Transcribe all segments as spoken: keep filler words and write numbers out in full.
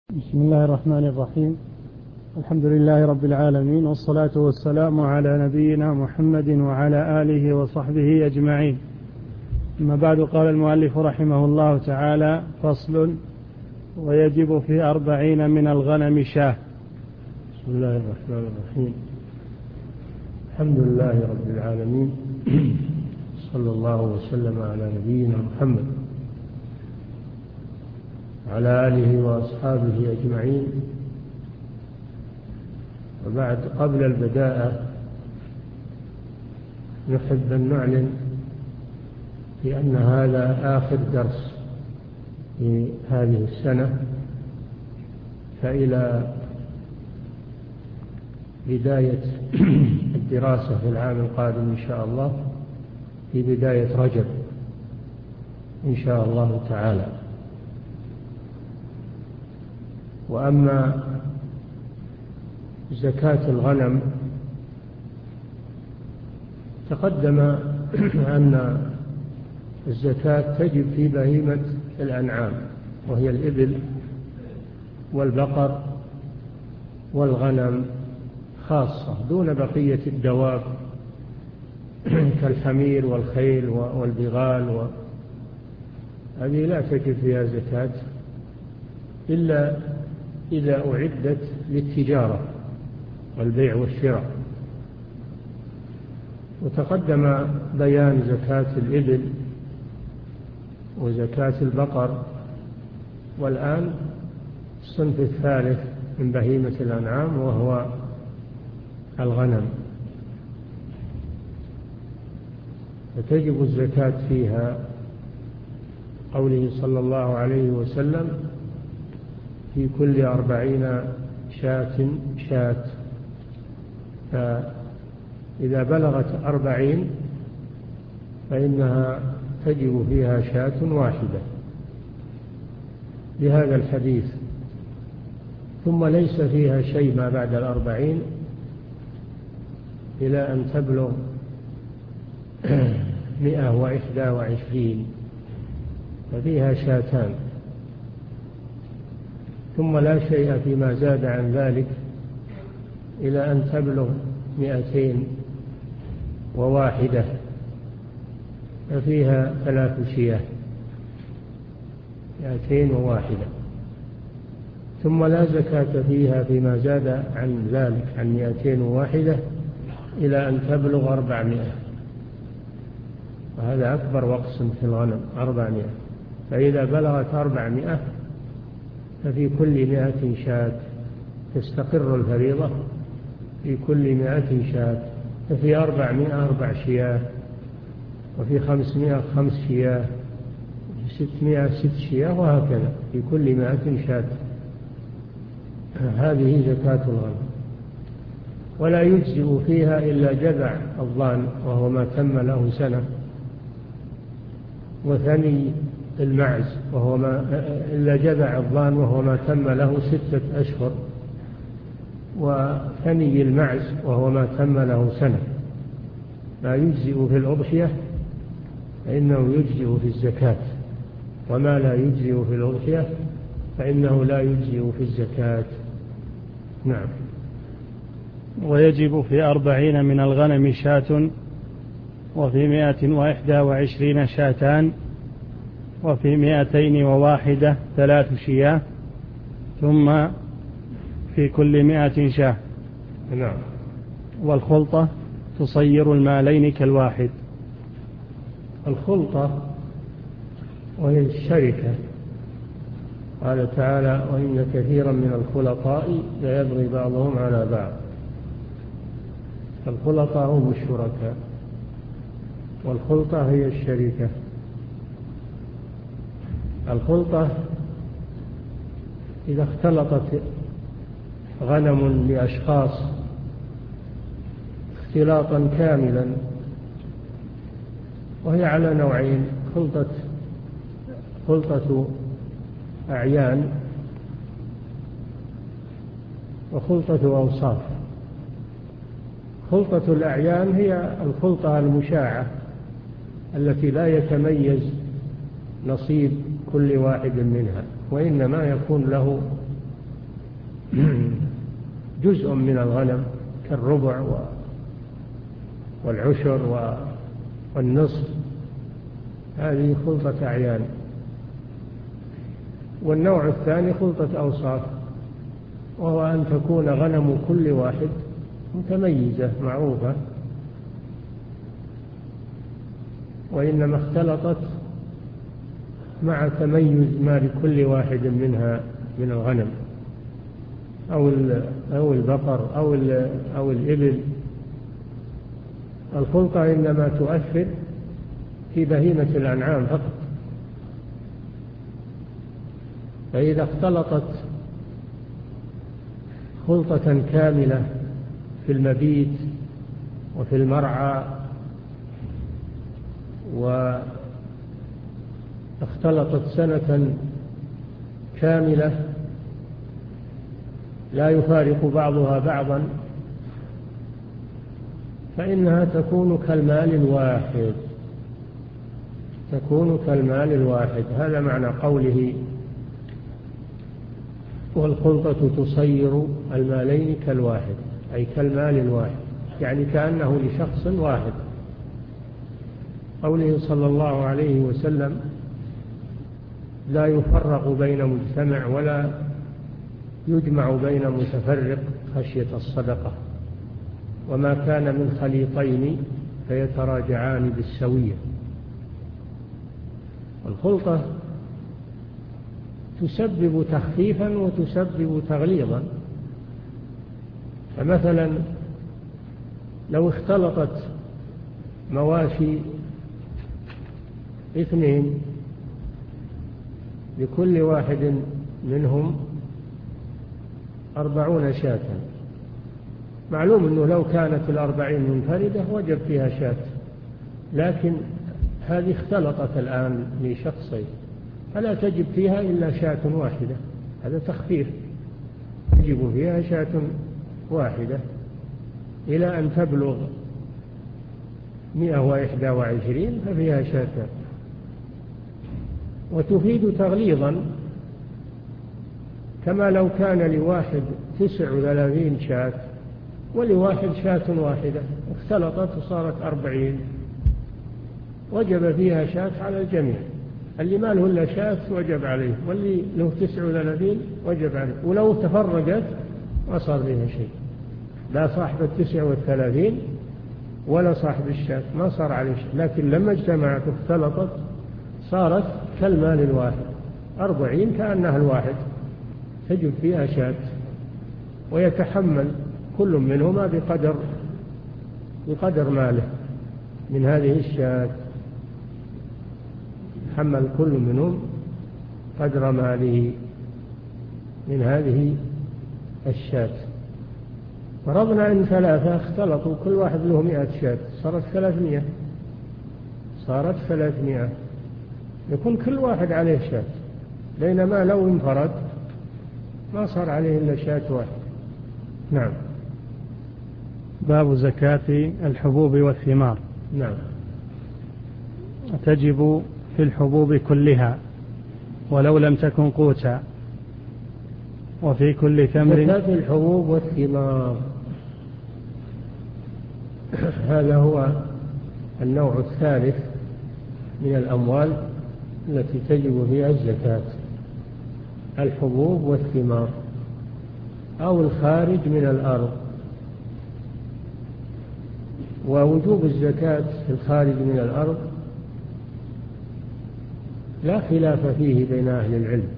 بسم الله الرحمن الرحيم. الحمد لله رب العالمين، والصلاة والسلام على نبينا محمد وعلى آله وصحبه أجمعين. أما بعد، قال المؤلف رحمه الله تعالى: فصل: ويجب في أربعين من الغنم شاة. بسم الله الرحمن الرحيم. الحمد لله رب العالمين، صلى الله وسلم على نبينا محمد وعلى آله وأصحابه أجمعين. وبعد، قبل البداءة نحب أن نعلن بأن هذا آخر درس في هذه السنة، فإلى بداية الدراسة في العام القادم إن شاء الله، في بداية رجب إن شاء الله تعالى. وأما زكاة الغنم، تقدم أن الزكاة تجب في بهيمة الأنعام، وهي الإبل والبقر والغنم خاصة، دون بقية الدواب كالحمير والخيل والبغال، هذه لا تجب فيها زكاة إلا إذا أعدت للتجارة والبيع والشراء. وتقدم بيان زكاة الإبل وزكاة البقر، والآن الصنف الثالث من بهيمة الأنعام وهو الغنم، فتجب الزكاة فيها. قوله صلى الله عليه وسلم: في كل أربعين شاة شاة، فإذا بلغت أربعين فإنها تجب فيها شاة واحدة لهذا الحديث. ثم ليس فيها شيء ما بعد الأربعين إلى أن تبلغ مئة وإحدى وعشرين، ففيها شاتان. ثم لا شيء فيما زاد عن ذلك إلى أن تبلغ مئتين وواحدة، ففيها ثلاث شياه، مئتين وواحدة. ثم لا زكاة فيها فيما زاد عن ذلك، عن مئتين وواحدة، إلى أن تبلغ أربعمائة، وهذا أكبر وقص في الغنم، أربعمائة. فإذا بلغت أربعمائة ففي كل مائة شاة، تستقر الفريضة في كل مائة شاة. ففي أربعمائة أربع شياه، وفي خمسمائة خمس شياه، وفي ستمائة ست شياه، وهكذا في كل مائة شاة. هذه زكاة الغنم. ولا يجزئ فيها إلا جذع الضان، وهو ما تم له سنة، وثني المعز، وهو ما إلا جذع الضان وهو ما تم له ستة أشهر، وثني المعز وهو ما تم له سنة. ما يجزئ في الأضحية فإنه يجزئ في الزكاة، وما لا يجزئ في الأضحية فإنه لا يجزئ في الزكاة. نعم. ويجب في أربعين من الغنم شاة، وفي مائة وإحدى وعشرين شاتان، وفي مائتين وواحدة ثلاث شياه، ثم في كل مائة شاه. نعم. والخلطة تصير المالين كالواحد. الخلطة وهي الشركة، قال تعالى: وإن كثيرا من الخلطاء ليبغي بعضهم على بعض. الخلطاء هم الشركاء، والخلطة هي الشركة. الخلطة إذا اختلطت غنم لأشخاص اختلاطا كاملا، وهي على نوعين: خلطة خلطة أعيان، وخلطة أوصاف. خلطة الأعيان هي الخلطة المشاعة التي لا يتميز نصيب كل واحد منها، وإنما يكون له جزء من الغنم كالربع والعشر والنصف، هذه خلطة أعيان. والنوع الثاني خلطة أوصاف، وهو أن تكون غنم كل واحد متميزة معروفة، وإنما اختلطت مع تميز ما لكل واحد منها من الغنم أو أو البقر أو أو الإبل. الخلطة إنما تؤثر في بهيمة الأنعام فقط، فإذا اختلطت خلطة كاملة في المبيت وفي المرعى واختلطت سنة كاملة لا يفارق بعضها بعضا، فإنها تكون كالمال الواحد، تكون كالمال الواحد. هذا معنى قوله والخلطة تصير المالين كالواحد، أي كالمال الواحد، يعني كأنه لشخص واحد. قوله صلى الله عليه وسلم لا يفرق بين مجتمع ولا يجمع بين متفرق خشية الصدقة، وما كان من خليطين فيتراجعان بالسوية. الخلطة تسبب تخفيفا وتسبب تغليظا. فمثلا لو اختلطت مواشي اثنين لكل واحد منهم أربعون شاة، معلوم أنه لو كانت الأربعين منفردة وجب فيها شاة، لكن هذه اختلطت الآن لشخصين فلا تجب فيها إلا شاة واحدة، هذا تخفيف، تجب فيها شاة واحدة إلى أن تبلغ مئة وإحدى وعشرين ففيها شاتان. وتفيد تغليظا، كما لو كان لواحد تسع وثلاثين شاة ولواحد شاة واحدة اختلطت وصارت أربعين، وجب فيها شاة على الجميع، اللي ما له إلا شاة وجب عليه، واللي له تسع وثلاثين وجب عليه، ولو تفرقت ما صار فيها شيء، لا صاحب التسع والثلاثين ولا صاحب الشاة ما صار عليه شيء. لكن لما اجتمعت واختلطت صارت كالمال الواحد، أربعين كأنها الواحد، تجب فيها شاة، ويتحمل كل منهما بقدر بقدر ماله من هذه الشاة، يتحمل كل منهم قدر ماله من هذه الشاة. فرضنا أن ثلاثة اختلطوا كل واحد له مئة شاة، صارت ثلاثمائة، صارت ثلاثمائة، يكون كل واحد عليه شاة، بينما لو انفرد ما صار عليه إلا شاة واحد. نعم. باب زكاة الحبوب والثمار. نعم. تجب في الحبوب كلها ولو لم تكن قوتا، وفي كل تمر. زكاة الحبوب والثمار هذا هو النوع الثالث من الأموال التي تجب فيها الزكاة، الحبوب والثمار أو الخارج من الأرض. ووجوب الزكاة في الخارج من الأرض لا خلاف فيه بين أهل العلم،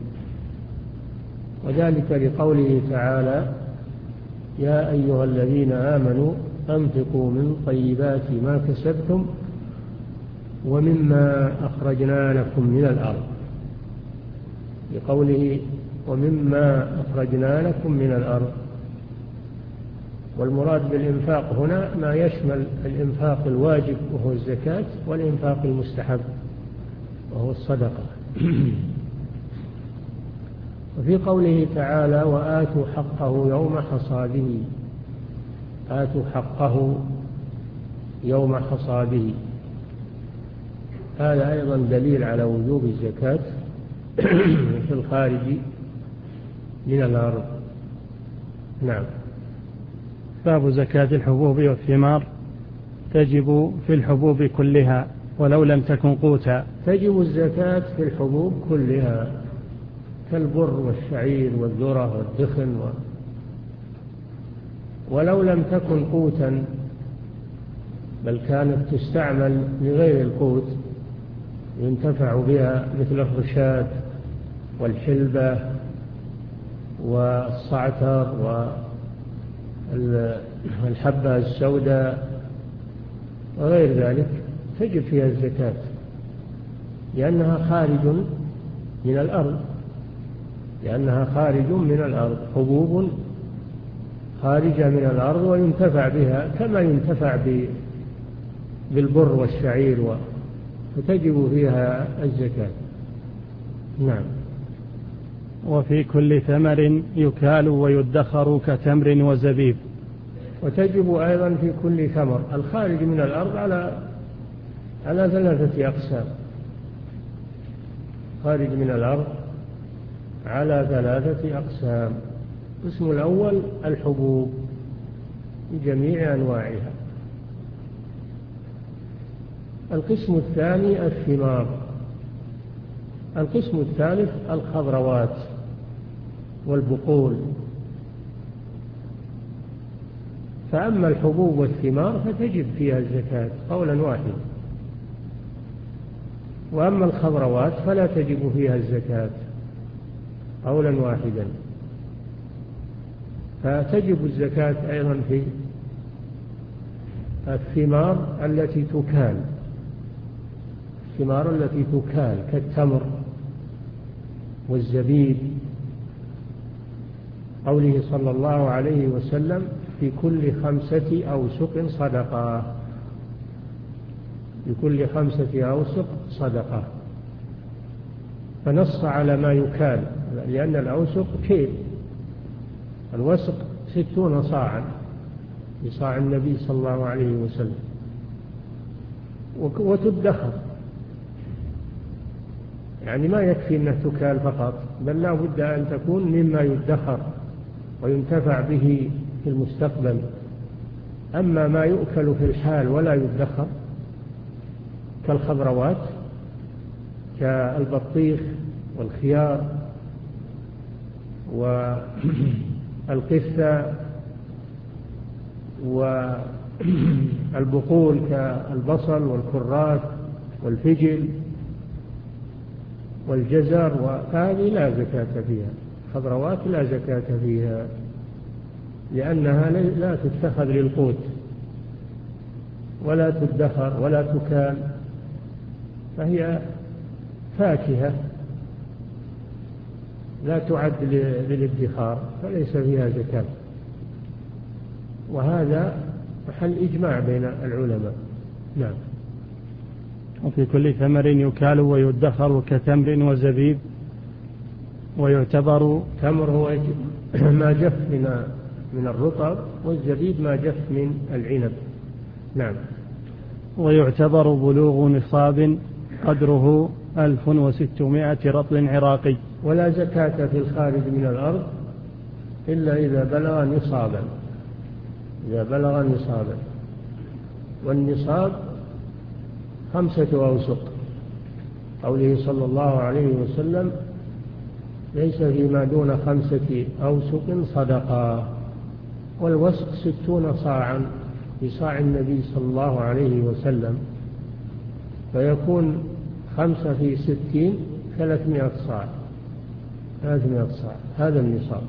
وذلك لقوله تعالى يا أيها الذين آمنوا أنفقوا من طيبات ما كسبتم ومما أخرجنا لكم من الأرض، لقوله ومما أخرجنا لكم من الأرض. والمراد بالإنفاق هنا ما يشمل الإنفاق الواجب وهو الزكاة، والإنفاق المستحب وهو الصدقة. وفي قوله تعالى وآتوا حقه يوم حصاده، آتوا حقه يوم حصاده، هذا أيضا دليل على وجوب الزكاة في الخارج من الأرض. نعم. باب زكاة الحبوب والثمار. تجب في الحبوب كلها ولو لم تكن قوتا. تجب الزكاة في الحبوب كلها كالبر والشعير والذرة والدخن و... ولو لم تكن قوتا، بل كانت تستعمل لغير القوت ينتفع بها، مثل الرشاد والحلبة والصعتر والحبة السوداء وغير ذلك، تجب فيها الزكاة لأنها خارج من الأرض لأنها خارج من الأرض حبوب خارجة من الأرض وينتفع بها كما ينتفع بالبر والشعير و... فتجب فيها الزكاة. نعم. وفي كل ثمر يكال ويدخر كتمر وزبيب. وتجب أيضا في كل ثمر الخارج من الأرض على على ثلاثة أقسام. خارج من الأرض على ثلاثة أقسام. القسم الأول الحبوب بجميع أنواعها. القسم الثاني الثمار. القسم الثالث الخضروات والبقول. فأما الحبوب والثمار فتجب فيها الزكاة قولا واحدا، وأما الخضروات فلا تجب فيها الزكاة قولا واحدا. فتجب الزكاة أيضا في الثمار التي تكال الثمار التي تكال كالتمر والزبيب، قوله صلى الله عليه وسلم في كل خمسة أوسق صدقة. في كل خمسة أوسق صدقة، فنص على ما يكال، لأن الأوسق كيل، الوسق ستون صاعا بصاع النبي صلى الله عليه وسلم، وتدخر، يعني ما يكفي أنها تكال فقط، بل لا بد أن تكون مما يدخر وينتفع به في المستقبل. أما ما يؤكل في الحال ولا يدخر كالخضروات كالبطيخ والخيار والقثة والبقول كالبصل والكراث والفجل والجزر، وهذه لا زكاة فيها. خضروات لا زكاة فيها لأنها لا تتخذ للقوت ولا تدخر ولا تكال، فهي فاكهة لا تعد للادخار، فليس فيها زكاة. وهذا محل إجماع بين العلماء. نعم. وفي كل ثمر يكال ويدخر كتمر وزبيب. ويعتبر تمر هو ما جف من من الرطب، والزبيب ما جف من العنب. نعم. ويعتبر بلوغ نصاب قدره ألف وستمائة رطل عراقي. ولا زكاة في الخارج من الأرض إلا إذا بلغ نصابا إذا بلغ نصابا والنصاب خمسة أوسق، قوله صلى الله عليه وسلم ليس فيما دون خمسة أوسق صدقة. والوسق ستون صاعا بصاع النبي صلى الله عليه وسلم، فيكون خمسة في ستين ثلاثمائة صاع ثلاثمائة صاع. هذا النصاب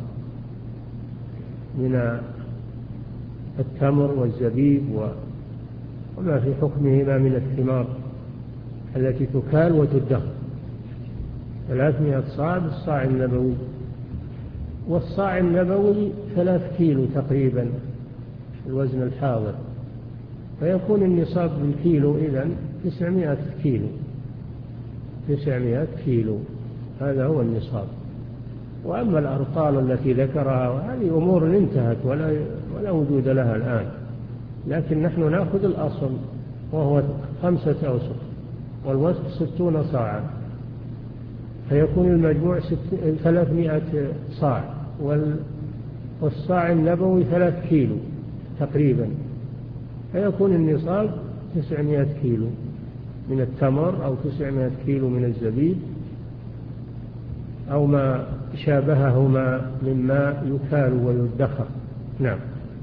من التمر والزبيب وما في حكمهما من الثمار التي تكال وتدخر. ثلاثمائة صاع بالصاع النبوي، والصاع النبوي ثلاث كيلو تقريبا الوزن الحاضر، فيكون النصاب بالكيلو إذن تسعمائة كيلو تسعمائة كيلو هذا هو النصاب. وأما الأرطال التي ذكرها هذه أمور انتهت ولا ولا وجود لها الآن، لكن نحن نأخذ الأصل وهو خمسة أوسق والوسط ستون صاعا، فيكون المجموع ثلاثمائة صاع، والصاع النبوي ثلاث كيلو تقريبا، فيكون النصاب تسعمائة كيلو من التمر أو تسعمائة كيلو من الزبيب أو ما شابههما مما يكال ويدخر. نعم.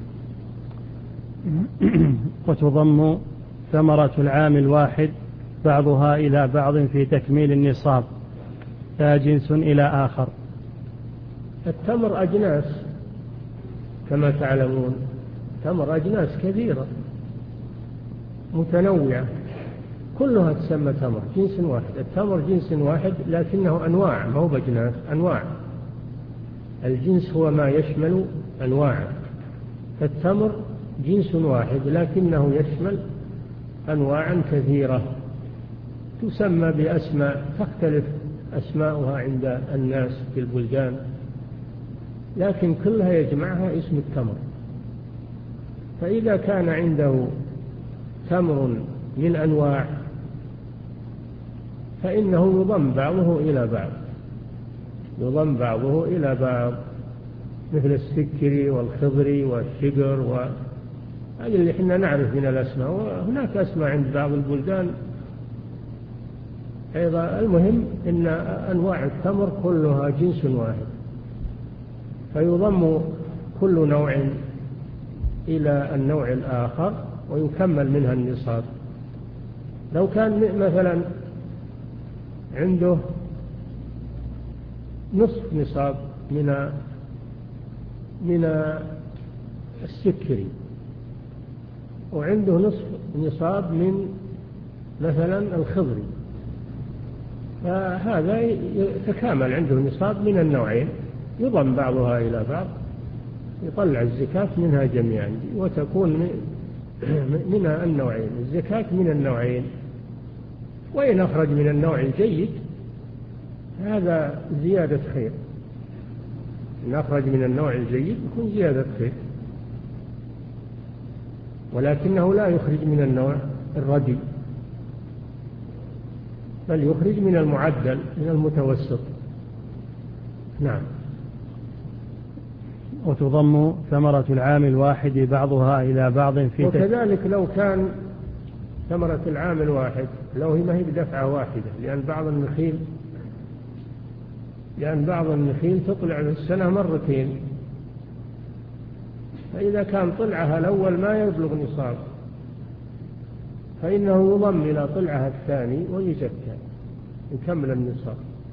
وتضم ثمرة العام الواحد بعضها إلى بعض في تكميل النصاب، لا جنس إلى آخر. التمر أجناس كما تعلمون، تمر أجناس كثيرة متنوعة كلها تسمى تمر، جنس واحد. التمر جنس واحد لكنه أنواع، ما هو بأجناس، أنواع. الجنس هو ما يشمل أنواع، فالتمر جنس واحد لكنه يشمل أنواعا كثيرة تسمى بأسماء تختلف أسماؤها عند الناس في البلدان، لكن كلها يجمعها اسم التمر. فإذا كان عنده تمر من أنواع فإنه يضم بعضه إلى بعض، يضم بعضه إلى بعض مثل السكري والخضري والشجر، وهذه اللي احنا نعرف من الأسماء، وهناك أسماء عند بعض البلدان أيضا. المهم أن أنواع التمر كلها جنس واحد، فيضم كل نوع إلى النوع الآخر ويكمل منها النصاب. لو كان مثلا عنده نصف نصاب من من السكري وعنده نصف نصاب من مثلا الخضري، فهذا يتكامل عنده نصاب من النوعين، يضم بعضها إلى بعض، يطلع الزكاة منها جميعا وتكون منها النوعين، الزكاة من النوعين. وإن أخرج من النوع الجيد هذا زيادة خير، إن أخرج من النوع الجيد يكون زيادة خير، ولكنه لا يخرج من النوع الرديء، بل يخرج من المعدل من المتوسط. نعم. وتضم ثمرة العام الواحد بعضها إلى بعض في وكذلك لو كان ثمرة العام الواحد لو هي ما هي بدفعة واحدة، لأن بعض النخيل لأن بعض النخيل تطلع في السنة مرتين، فإذا كان طلعها الأول ما يبلغ نصاب فإنه يضم إلى طلعها الثاني ويزكى يكمل النصاب.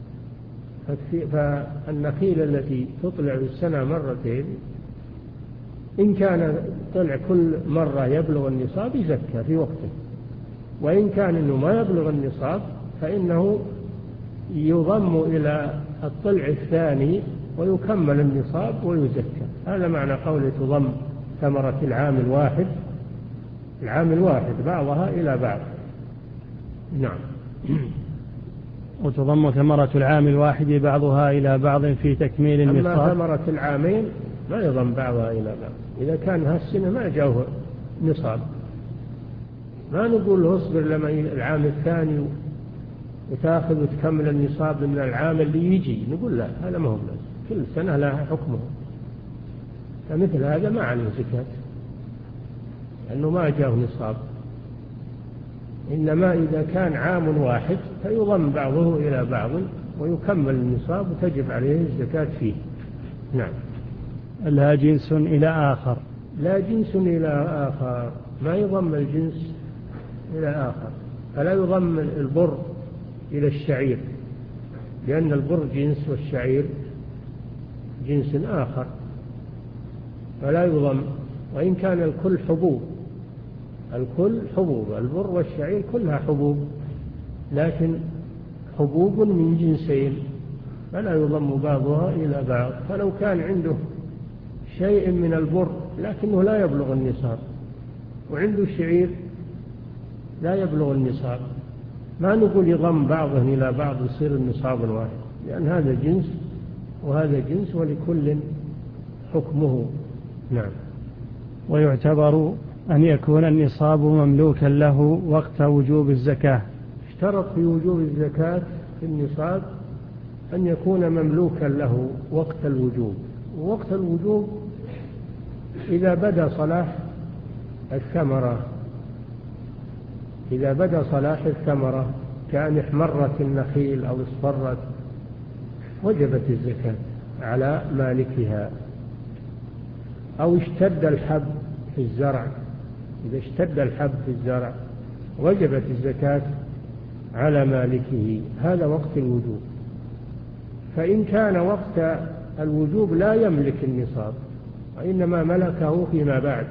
فالنخيل التي تطلع في السنة مرتين إن كان طلع كل مرة يبلغ النصاب يزكى في وقته، وإن كان إنه ما يبلغ النصاب فإنه يضم إلى الطلع الثاني ويكمل النصاب ويزكى. هذا معنى قوله تضم ثمرة العام الواحد، العام الواحد بعضها إلى بعض. نعم. وتضم ثمرة العام الواحد بعضها إلى بعض في تكميل النصاب. أما ثمرة العامين ما يضم بعضها إلى بعض، إذا كان هالسنة ما جاءه نصاب ما نقول له اصبر لما العام الثاني وتأخذ وتكمل النصاب من العام اللي يجي، نقول لا، هذا ما هو لازم، كل سنة لها حكمه، فمثل هذا ما عليه زكاة لأنه ما جاءه نصاب. إنما إذا كان عام واحد فيضم بعضه إلى بعض ويكمل النصاب وتجب عليه الزكاة فيه. نعم. لا جنس إلى آخر. لا جنس إلى آخر، ما يضم الجنس إلى آخر، فلا يضم البر إلى الشعير لأن البر جنس والشعير جنس آخر، فلا يضم. وإن كان الكل حبوب، الكل حبوب، البر والشعير كلها حبوب، لكن حبوب من جنسين فلا يضم بعضها إلى بعض. فلو كان عنده شيء من البر لكنه لا يبلغ النصاب وعنده شعير لا يبلغ النصاب، ما نقول يضم بعضه إلى بعض يصير النصاب الواحد، لأن هذا جنس وهذا جنس ولكل حكمه. نعم. ويعتبر أن يكون النصاب مملوكا له وقت وجوب الزكاة. اشترط في وجوب الزكاة في النصاب أن يكون مملوكا له وقت الوجوب، ووقت الوجوب إذا بدا صلاح الثمرة إذا بدا صلاح الثمرة كأن احمرت النخيل أو اصفرت وجبت الزكاة على مالكها. أو اشتد الحب في الزرع، إذا اشتد الحب في الزرع وجبت الزكاة على مالكه. هذا وقت الوجوب. فإن كان وقت الوجوب لا يملك النصاب وإنما ملكه فيما بعد،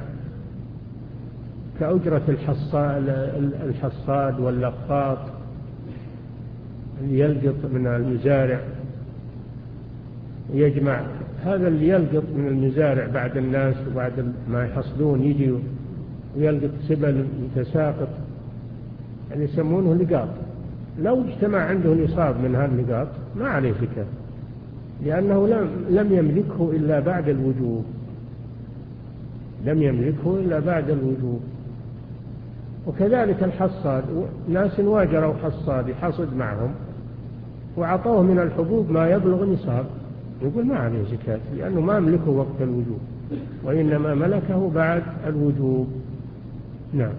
كأجرة الحصاد واللقاط اللي يلقط من المزارع يجمع، هذا اللي يلقط من المزارع بعد الناس وبعد ما يحصدون يجي ويلقط سبل متساقط، يعني يسمونه لقاط. لو اجتمع عنده نصاب من هذا اللقاط ما عليه زكاة، لأنه لم لم يملكه إلا بعد الوجوب، لم يملكه إلا بعد الوجوب. وكذلك الحصاد، ناس واجروا حصاد يحصد معهم وعطوه من الحبوب ما يبلغ نصاب، يقول ما عليه زكاة لأنه ما ملكه وقت الوجوب وإنما ملكه بعد الوجوب. نعم.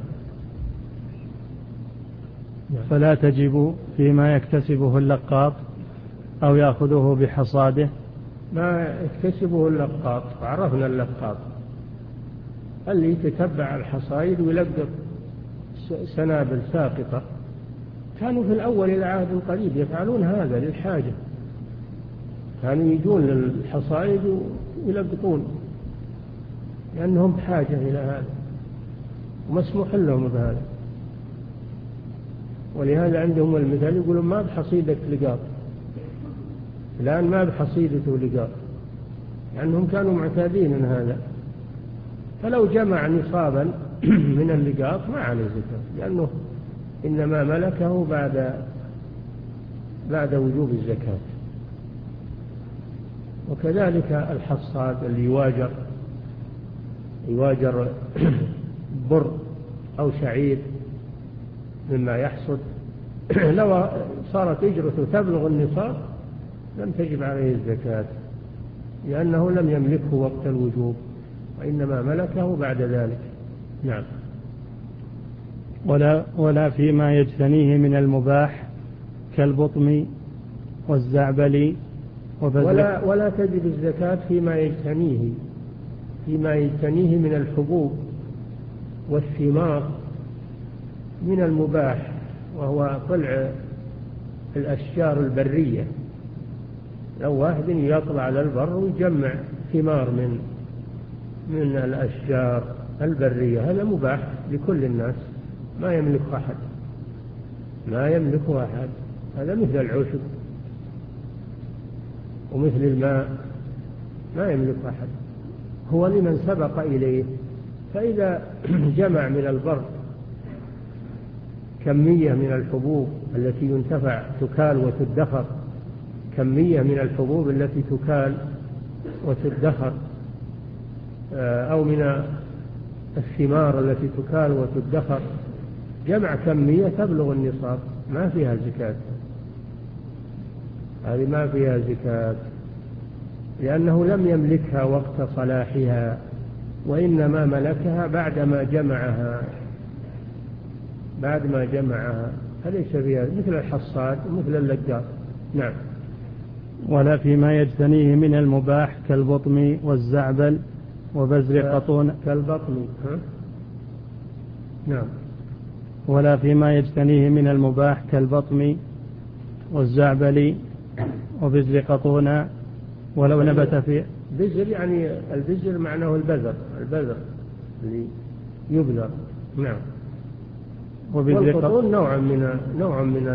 فلا تجب فيما يكتسبه اللقاط أو يأخذه بحصاده. ما يكتسبه اللقاط، عرفنا اللقاط اللي يتتبع الحصائد ويلقط سنابل ساقطة. كانوا في الأول إلى عهد قريب يفعلون هذا للحاجة، كانوا يجون للحصائد ويلقطون لأنهم بحاجة إلى هذا ومسموح لهم بهذا. ولهذا عندهم المثال يقولون ما بحصيدة لقاط، الآن ما بحصيدته لقاط، لأنهم كانوا معتادين هذا. فلو جمع نصابا من اللقاط ما عليه زكاة، لأنه إنما ملكه بعد بعد وجوب الزكاة. وكذلك الحصاد اللي يواجر يواجر بر أو شعير مما يحصد، لو صارت إجرته تبلغ النصاب لم تجب عليه الزكاة، لأنه لم يملكه وقت الوجوب وإنما ملكه بعد ذلك. نعم. ولا, ولا فيما يجتنيه من المباح كالبطم والزعبل ولا, ولا تجب الزكاة فيما يجتنيه فيما يجتنيه من الحبوب والثمار من المباح، وهو طلع الأشجار البرية. لو واحد يطلع على البر ويجمع ثمار من من الأشجار البرية هذا مباح لكل الناس، ما يملكه أحد ما يملكه أحد هذا مثل العشب ومثل الماء ما يملك أحد، هو لمن سبق إليه. فإذا جمع من البر كمية من الحبوب التي ينتفع تكال وتدخر، كمية من الحبوب التي تكال وتدخر، أو من الثمار التي تكال وتدخر، جمع كمية تبلغ النصاب ما فيها زكاة، هذه ما فيها زكاة لأنه لم يملكها وقت صلاحها وإنما ملكها بعدما جمعها بعد ما جمعها فليس فيها مثل الحصاد ومثل اللقاط. نعم. ولا فيما يجتنيه من المباح كالبطم والزعبل وبزر قطون كالبطن ها؟ نعم. ولا فيما يجتنيه من المباح كالبطم والزعبل وبزر قطون ولو نبت في بزر، يعني البزر معناه البذر البذر اللي يبذر. نعم. والقطون نوع من نوع من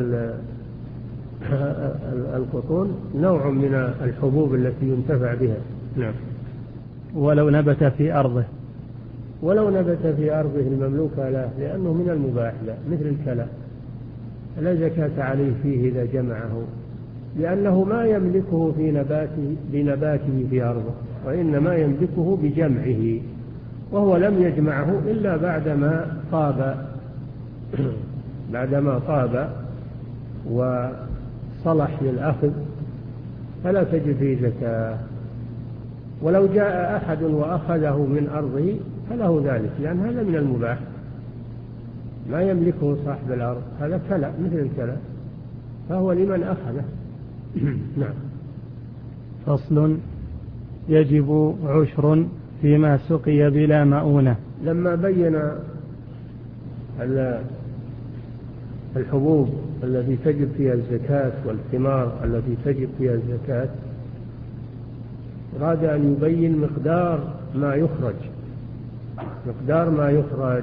القطون نوع من الحبوب التي ينتفع بها. نعم. ولو نبت في أرضه ولو نبت في أرضه المملوكة له لأنه من المباح له مثل الكلى لا زكاة عليه فيه إذا جمعه، لأنه ما يملكه في نباته بنباته في أرضه وإنما يملكه بجمعه، وهو لم يجمعه إلا بعدما طاب بعدما طاب وصلح للأخذ فلا تجب فيه زكاة. ولو جاء أحد وأخذه من أرضه فله ذلك، لأن هذا من المباح ما يملكه صاحب الأرض، هذا كلأ مثل الكلأ، فهو لمن أخذه. نعم. فصل: يجب عشر فيما سقي بلا مؤونة. لما بين الحبوب التي تجب فيها الزكاة والثمار التي تجب فيها الزكاة، أراد أن يبين مقدار ما يخرج مقدار ما يخرج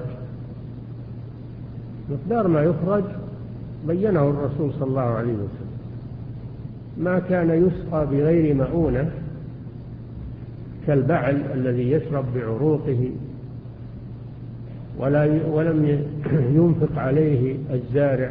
مقدار ما يخرج بينه الرسول صلى الله عليه وسلم. ما كان يسقى بغير مؤونة كالبعل الذي يشرب بعروقه ولا ولم ينفق عليه الزارع،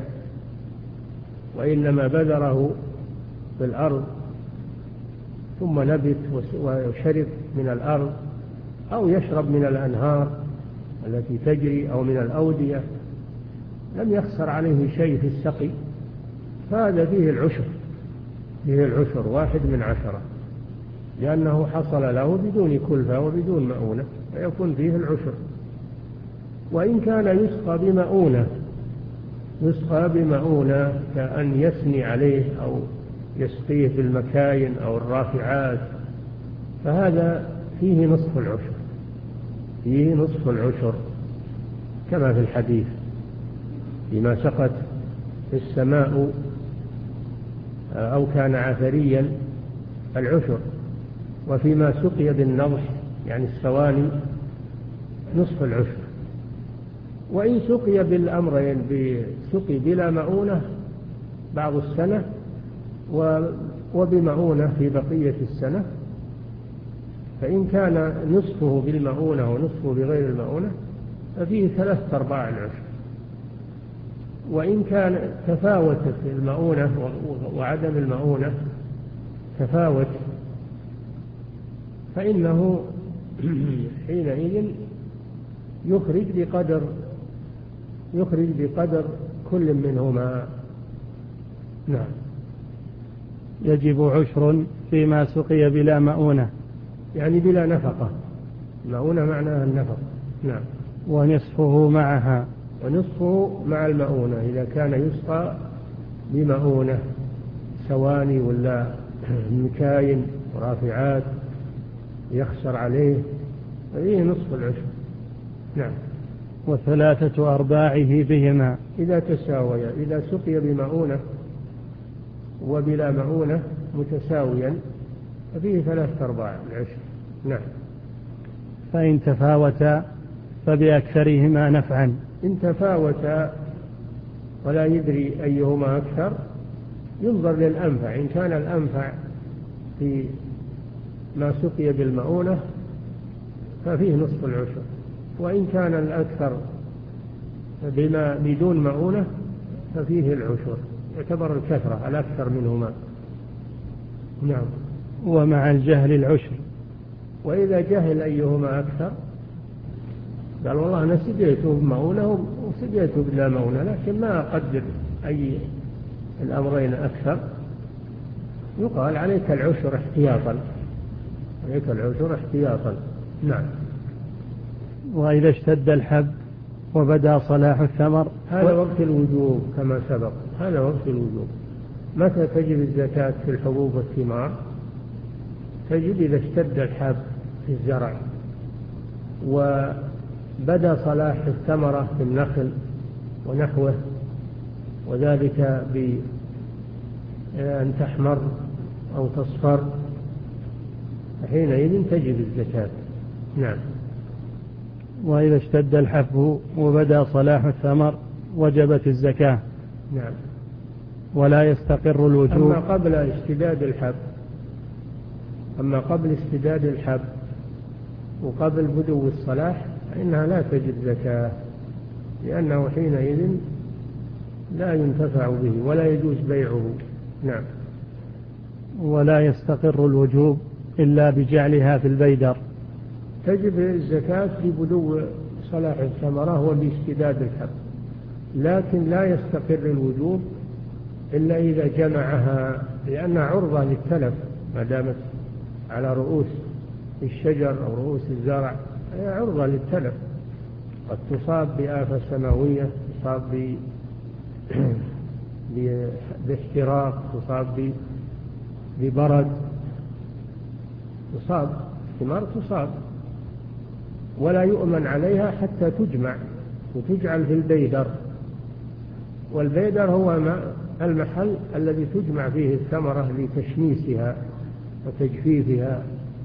وإنما بذره في الأرض ثم نبت وشرب من الأرض، أو يشرب من الأنهار التي تجري أو من الأودية، لم يخسر عليه شيء في السقي، فهذا فيه العشر فيه العشر واحد من عشرة، لأنه حصل له بدون كلفة وبدون مؤونة، فيكون فيه العشر. وإن كان يسقى بمؤونة يسقى بمؤونة كأن يسني عليه أو يسقيه بالمكاين أو الرافعات، فهذا فيه نصف العشر فيه نصف العشر كما في الحديث: بما سقت السماء أو كان عثريا العشر، وفيما سقي بالنضح يعني السواني نصف العشر. وإن سقي بالأمرين، بسقي بلا مؤونة بعض السنة وبمؤونة في بقية السنة، فإن كان نصفه بالمؤونة ونصفه بغير المؤونة ففيه ثلاثة أرباع العشر. وإن كان تفاوتت المؤونة وعدم المؤونة تفاوت، فإنه حينئذ يخرج بقدر يخرج بقدر كل منهما. نعم. يجب عشر فيما سقي بلا مؤونة، يعني بلا نفقة. المؤونة معناها النفقة. نعم. ونصفه معها ونصفه مع المؤونة إذا كان يسقى بمؤونة سواني ولا مكاين ورافعات يخسر عليه، فيه نصف العشر. نعم. وثلاثة أرباعه بهما إذا تساويا، إذا سقي بمؤونة وبلا مؤونة متساويا ففيه ثلاثة أرباع العشر. نعم. فإن تفاوتا فبأكثرهما نفعا. إن تفاوتا ولا يدري أيهما أكثر ينظر للأنفع، إن كان الأنفع في ما سقي بالمؤونة ففيه نصف العشر، وإن كان الأكثر بما بدون مؤونة ففيه العشر، يعتبر الكثرة الأكثر منهما. نعم. ومع الجهل العشر. وإذا جهل أيهما أكثر قال والله أنا سقيته بمؤونة وسقيته بلا مؤونة لكن ما أقدر أي الأمرين أكثر، يقال عليك العشر احتياطا عليك العشر احتياطا. نعم. وإذا اشتد الحب وبدا صلاح الثمر، هذا وقت الوجوب كما سبق، هذا وقت الوجوب. متى تجب الزكاة في الحبوب والثمار؟ تجب إذا اشتد الحب في الزرع وبدا صلاح الثمرة في النخل ونحوه، وذلك بأن تحمر أو تصفر، حينئذ تجب الزكاة. نعم. وإذا اشتد الحب وبدا صلاح الثمر وجبت الزكاة. نعم. ولا يستقر الوجوب. أما قبل اشتداد الحب أما قبل اشتداد الحب وقبل بدو الصلاح فإنها لا تجب زكاة، لأنه حينئذ لا ينتفع به ولا يجوز بيعه. نعم. ولا يستقر الوجوب إلا بجعلها في البيدر. تجب الزكاة في بدو صلاح الثمرة وباشتداد الحب، لكن لا يستقر الوجوب إلا إذا جمعها، لأنها عرضة للتلف ما دامت على رؤوس الشجر أو رؤوس الزرع هي عرضة للتلف، قد تصاب بآفة سماوية، تصاب ب... باحتراق، تصاب ببرد، تصاب ثمار تصاب، ولا يؤمن عليها حتى تجمع وتجعل في البيدر. والبيدر هو المحل الذي تجمع فيه الثمرة لتشميسها وتجفيفها.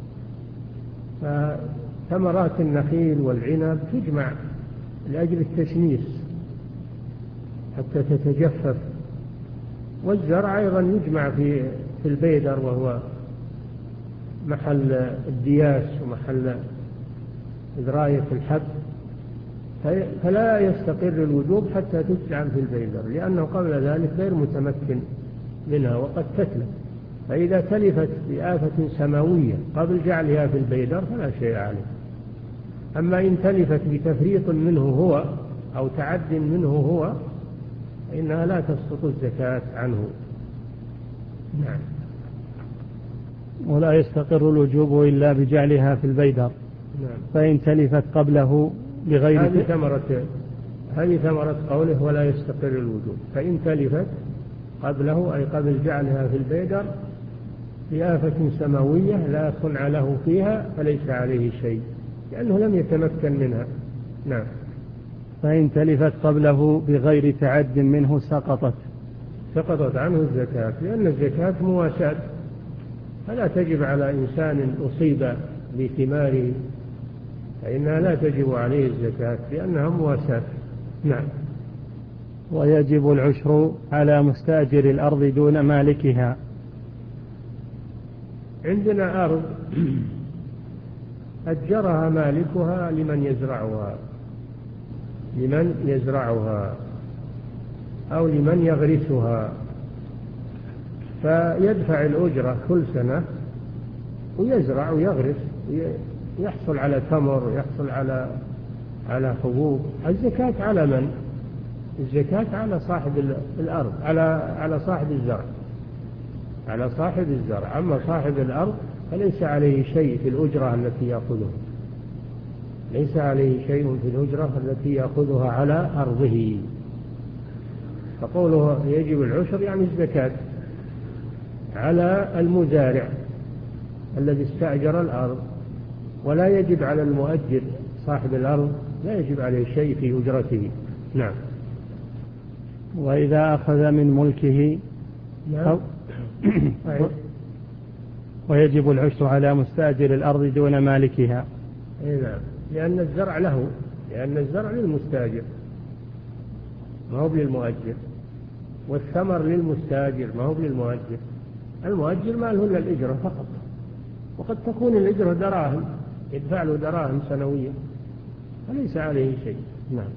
فثمرات النخيل والعنب تجمع لأجل التشميس حتى تتجفف، والزرع أيضا يجمع في في البيدر، وهو محل الدياس ومحل إدراية الحب. فلا يستقر الوجوب حتى تجعل في البيدر، لأنه قبل ذلك غير متمكن منها وقد تتلف. فإذا تلفت بآفة سماوية قبل جعلها في البيدر فلا شيء عليه. أما إن تلفت بتفريط منه هو أو تعد منه هو فإنها لا تسقط الزكاة عنه. نعم. ولا يستقر الوجوب إلا بجعلها في البيدر. نعم. فإن تلفت قبله بغير هذه ثمرة هذه ثمرة قوله ولا يستقر الوجوب. فإن تلفت قبله أي قبل جعلها في البيدر بآفة سماوية لا صنع له فيها فليس عليه شيء، لأنه لم يتمكن منها. نعم. فإن تلفت قبله بغير تعد منه سقطت سقطت عنه الزكاة، لأن الزكاة مواساة، فلا تجب على إنسان أصيب بثماره، فإنها لا تجب عليه الزكاة لأنها مواساة. نعم. ويجب العشر على مستأجر الأرض دون مالكها. عندنا أرض أجرها مالكها لمن يزرعها لمن يزرعها أو لمن يغرسها، فيدفع الأجرة كل سنة ويزرع ويغرس ويحصل على تمر ويحصل على على حبوب. الزكاة على من؟ الزكاة على صاحب الأرض، على على صاحب الزرع على صاحب الزرع. أما صاحب الأرض فليس عليه شيء في الأجرة التي يأخذها ليس عليه شيء في الأجرة التي يأخذها على أرضه. فقوله يجب العشر يعني الزكاة على المزارع الذي استأجر الأرض، ولا يجب على المؤجر صاحب الأرض، لا يجب عليه شيء في أجرته. نعم. وإذا أخذ من ملكه نعم. ويجب العشر على مستأجر الأرض دون مالكها. نعم، لأن الزرع له لأن الزرع للمستأجر ما هو للمؤجر، والثمر للمستأجر ما هو للمؤجر. المؤجر ما له إلا الإجرة فقط، وقد تكون الإجرة دراهم، يدفع له دراهم سنوية فليس عليه شيء. نعم.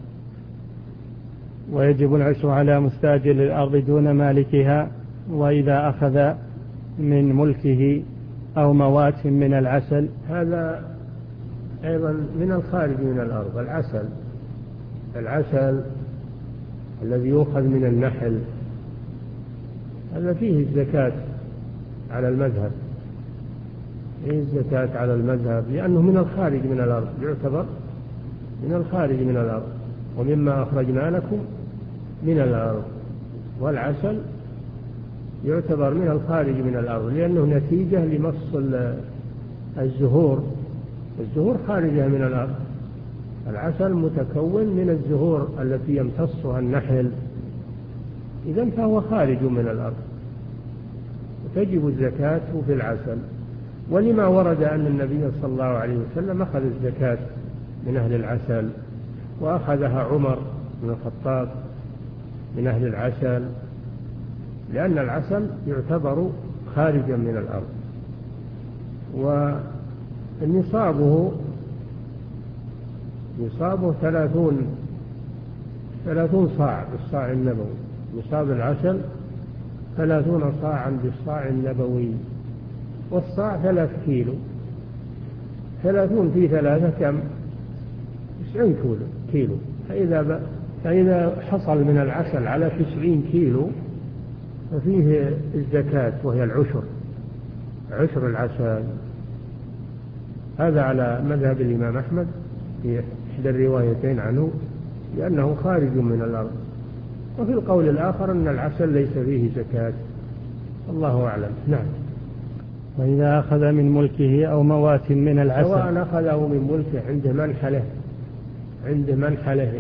ويجب العشر على مستأجر الأرض دون مالكها. وإذا أخذ من ملكه أو موات من العسل، هذا أيضا من الخارج من الأرض. العسل العسل الذي يؤخذ من النحل هذا فيه الزكاة على المذهب فيه الزكاة على المذهب لأنه من الخارج من الأرض، يعتبر من الخارج من الأرض، ومما أخرجنا لكم من الأرض. والعسل يعتبر من الخارج من الأرض لأنه نتيجة لمص الزهور الزهور خارجة من الأرض. العسل متكون من الزهور التي يمتصها النحل، إذن فهو خارج من الأرض، وتجب الزكاة في العسل. ولما ورد أن النبي صلى الله عليه وسلم أخذ الزكاة من أهل العسل، وأخذها عمر بن الخطاب من أهل العسل، لأن العسل يعتبر خارجا من الأرض. ونصابه نصابه ثلاثون ثلاثون صاع بالصاع النبوي. نصاب العسل ثلاثون صاعا بالصاع النبوي، والصاع ثلاث كيلو. ثلاثون في ثلاثة كم؟ تسعين كيلو. فإذا, فإذا حصل من العسل على تسعين كيلو ففيه الزكاة، وهي العشر عشر العسل. هذا على مذهب الإمام أحمد في إحدى الروايتين عنه، لأنه خارج من الأرض. وفي القول الآخر أن العسل ليس فيه زكاة، الله أعلم. نعم. وإذا أخذ من ملكه أو موات من العسل، سواء أخذه من ملكه عند منحله عند منحله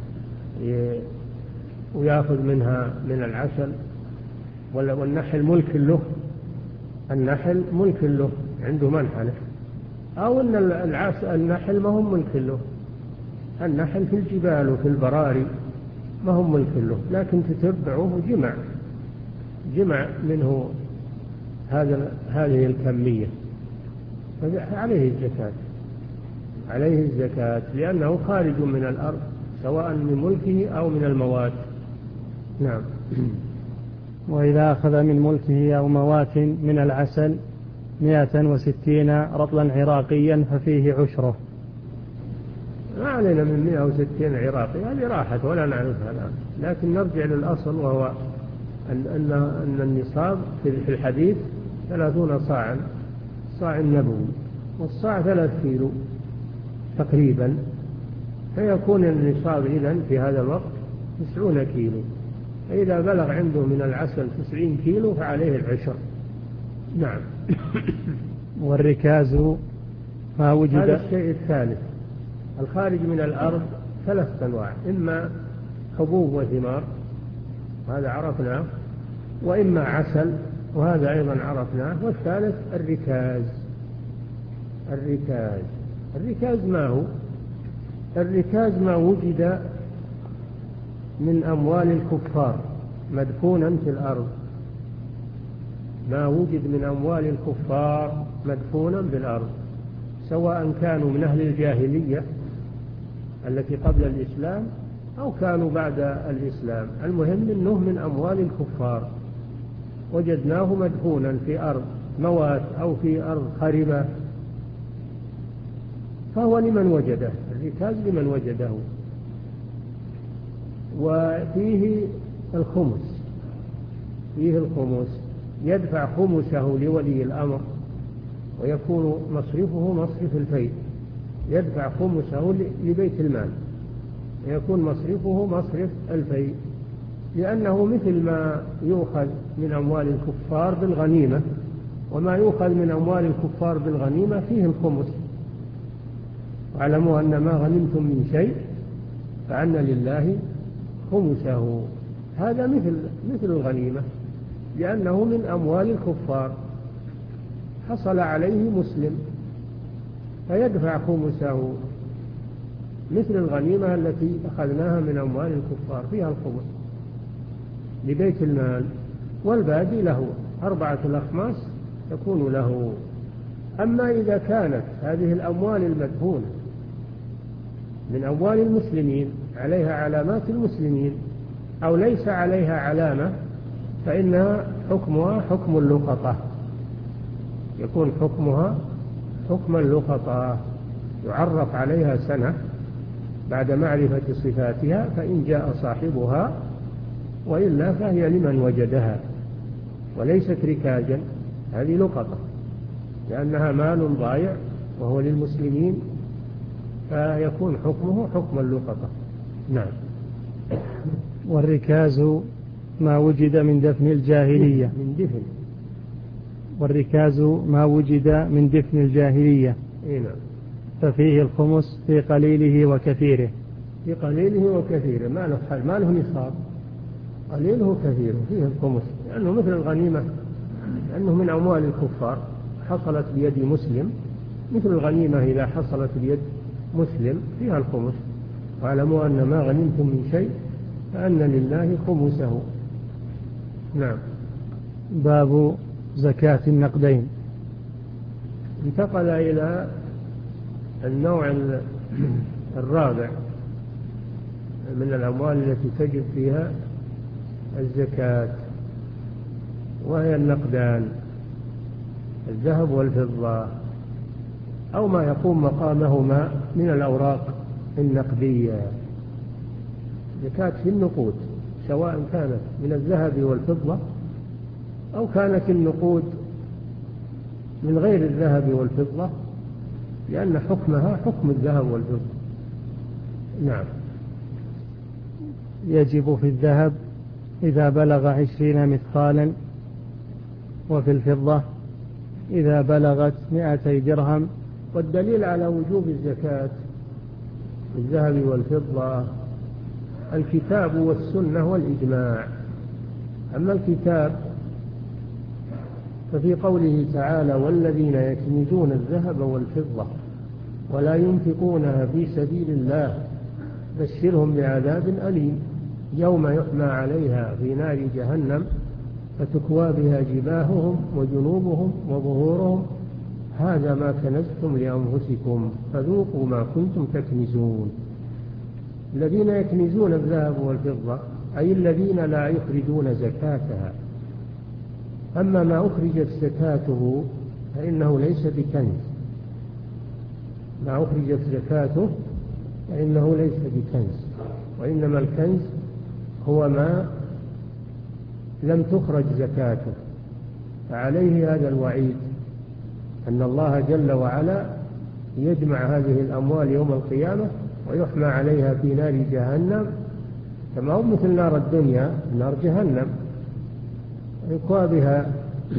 ويأخذ منها من العسل، والنحل ملك له، النحل ملك له عنده منحله، أو أن العسل النحل ما هم ملك له، النحل في الجبال وفي البراري ما هم ملك له، لكن تتبعه جمع جمع منه هذا هذه الكمية، عليه الزكاة عليه الزكاة لأنه خارج من الأرض سواء من ملكه أو من الموات. نعم. وإذا أخذ من ملكه أو موات من العسل مئة وستين رطلا عراقيا ففيه عشره. ما علينا من مئة وستين عراقي، هذه راحت ولا نعرفها الآن، لكن نرجع للأصل، وهو أن, أن, أن النصاب في الحديث ثلاثون صاعا، صاع النبوي، والصاع ثلاث كيلو تقريبا، فيكون النصاب إذن في هذا الوقت تسعون كيلو، فإذا بلغ عنده من العسل تسعين كيلو فعليه العشر. نعم. والركاز ما وجد. هذا الشيء الثالث الخارج من الأرض ثلاث أنواع، إما حبوب وثمار وهذا عرفناه، وإما عسل وهذا أيضا عرفناه، والثالث الركاز. الركاز الركاز ما هو؟ الركاز ما وجد من أموال الكفار مدفونا في الأرض، ما وجد من أموال الكفار مدفونا بالأرض، سواء كانوا من أهل الجاهلية التي قبل الإسلام أو كانوا بعد الإسلام، المهم أنه من أموال الكفار وجدناه مدفونا في أرض موات أو في أرض خربة، فهو لمن وجده، الركاز لمن وجده. وفيه الخمس فيه الخمس يدفع خمسه لولي الأمر، ويكون مصرفه مصرف الفيء، يدفع خمسه لبيت المال، ويكون مصرفه مصرف الفيء، لأنه مثل ما يؤخذ من أموال الكفار بالغنيمة، وما يؤخذ من أموال الكفار بالغنيمة فيه الخمس. واعلموا أن ما غنمتم من شيء فأن لله خمسه، هذا مثل مثل الغنيمة، لأنه من أموال الكفار حصل عليه مسلم فيدفع خمسه، مثل الغنيمة التي أخذناها من أموال الكفار فيها الخمس لبيت المال، والباقي له أربعة الأخماس تكون له. أما إذا كانت هذه الأموال المدفونة من أموال المسلمين عليها علامات المسلمين أو ليس عليها علامة، فإنها حكمها حكم اللقطة، يكون حكمها حكم اللقطة، يعرف عليها سنة بعد معرفة صفاتها، فإن جاء صاحبها، وإلا فهي لمن وجدها وليست ركاجا، هذه لقطة لأنها مال ضايع وهو للمسلمين، فيكون حكمه حكم اللقطة. نعم. والركاز ما وجد من دفن الجاهلية من دفن والركاز ما وجد من دفن الجاهلية إيه نعم. ففيه الخمس في قليله وكثيره. في قليله وكثيره ما له حل، ما له نصاب، قليله كثيره فيه الخمس، لأنه مثل الغنيمة، لأنه من أموال الكفار حصلت بيد مسلم، مثل الغنيمة إذا حصلت بيد مسلم فيها الخمس. واعلموا أن ما غنمتم من شيء فأن لله خمسه. نعم. باب زكاة النقدين. انتقل إلى النوع الرابع من الأموال التي تجب فيها الزكاة، وهي النقدان، الذهب والفضة، أو ما يقوم مقامهما من الأوراق النقدية. زكاة في النقود سواء كانت من الذهب والفضة أو كانت النقود من غير الذهب والفضة، لأن حكمها حكم الذهب والفضة. نعم. يجب في الذهب إذا بلغ عشرين مثقالا، وفي الفضة إذا بلغت مائتي درهم. والدليل على وجوب الزكاة في الذهب والفضة الكتاب والسنة والإجماع. أما الكتاب ففي قوله تعالى: والذين يكنزون الذهب والفضة ولا ينفقونها في سبيل الله بشرهم بعذاب أليم يوم يحمى عليها في نار جهنم فتكوى بها جباههم وجنوبهم وظهورهم هذا ما كنزتم لأنفسكم فذوقوا ما كنتم تكنزون. الذين يكنزون الذهب والفضة أي الذين لا يخرجون زكاتها. أما ما أخرجت زكاته فإنه ليس بكنز، ما أخرجت زكاته فإنه ليس بكنز، وإنما الكنز هو ما لم تخرج زكاته. فعليه هذا الوعيد أن الله جل وعلا يجمع هذه الأموال يوم القيامة ويحمى عليها في نار جهنم، كما هو مثل نار الدنيا نار جهنم، يقوى بها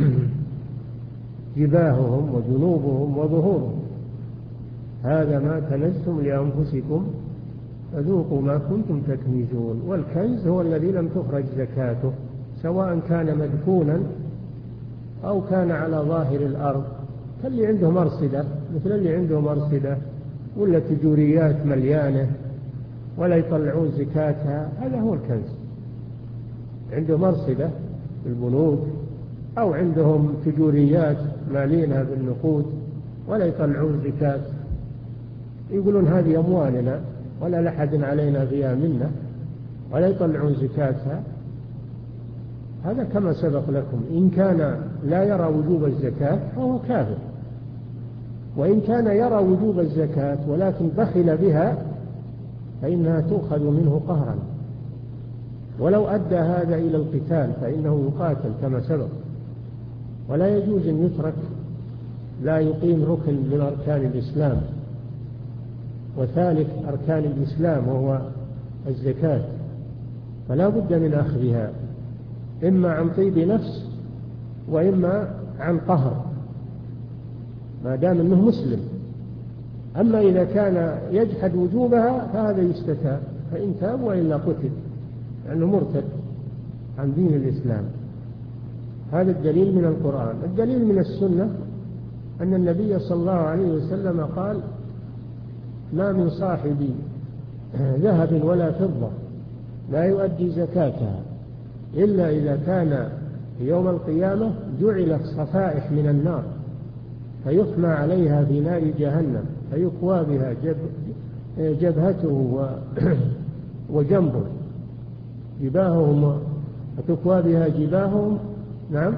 جباههم وجنوبهم وظهورهم هذا ما كنزتم لأنفسكم فذوقوا ما كنتم تكنزون. والكنز هو الذي لم تخرج زكاته، سواء كان مدفونا أو كان على ظاهر الأرض، كاللي عنده مرصدة، مثل اللي عنده مرصدة ولا تجوريات مليانة ولا يطلعون زكاتها، هذا هو الكنز. عنده مرصدة في البنوك أو عندهم تجوريات مالينها بالنقود ولا يطلعون زكاة، يقولون هذه أموالنا ولا لحد علينا فيها منه ولا يطلعون زكاتها، هذا كما سبق لكم إن كان لا يرى وجوب الزكاة فهو كافر، وإن كان يرى وجوب الزكاة ولكن بخل بها فإنها تؤخذ منه قهرا، ولو أدى هذا إلى القتال فإنه يقاتل كما سبق. ولا يجوز أن يترك لا يقيم ركن من أركان الإسلام وثالث أركان الإسلام وهو الزكاة، فلا بد من أخذها إما عن طيب نفس وإما عن قهر ما دام أنه مسلم. أما إذا كان يجحد وجوبها فهذا يستتاب، فإن تاب وإلا قتل لأنه مرتد عن دين الإسلام. هذا الدليل من القرآن. الدليل من السنة أن النبي صلى الله عليه وسلم قال: ما من صاحب ذهب ولا فضة لا يؤدي زكاتها إلا إذا كان يوم القيامة جعلت صفائح من النار فيحمى عليها في نار جهنم فيكوى بها جب جبهته وجنبه جباههم فتكوى بها جباههم نعم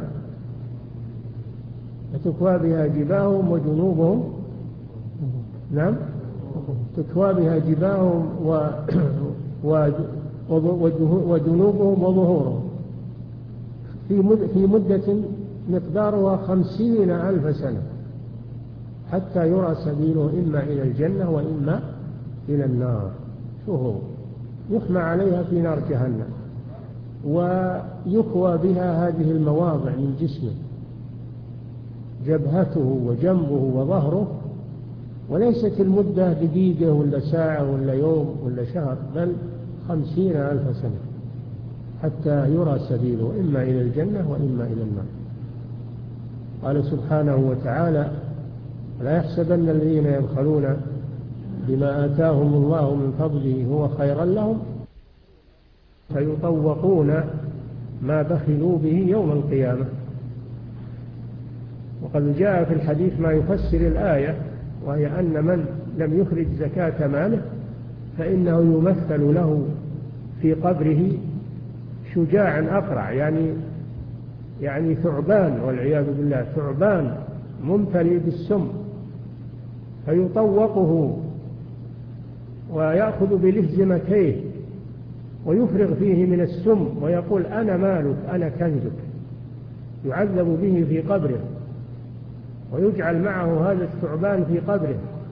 فتكوى بها جباههم وجنوبهم نعم تكوى بها جباههم و... و... وجنوبهم وظهورهم في مد... في مدة مقدارها خمسين ألف سنة حتى يرى سبيله إما إلى الجنة وإما إلى النار. شو هو يحمى عليها في نار جهنم ويكوى بها هذه المواضع من جسمه جبهته وجنبه وظهره، وليست المدة دقيقة ولا ساعة ولا يوم ولا شهر، بل خمسين ألف سنة حتى يرى سبيله إما إلى الجنة وإما إلى النار. قال سبحانه وتعالى: لا يحسبن الذين يبخلون بما آتاهم الله من فضله هو خيرا لهم فيطوقون ما بخلوا به يوم القيامة. وقد جاء في الحديث ما يفسر الآية، وهي أن من لم يخرج زكاة ماله فإنه يمثل له في قبره شجاعا أقرع، يعني يعني ثعبان والعياذ بالله، ثعبان ممتلئ بالسم فيطوقه ويأخذ بلهزمتيه ويفرغ فيه من السم ويقول: أنا مالك أنا كنزك، يعذب به في قبره ويجعل معه هذا الثعبان في قبره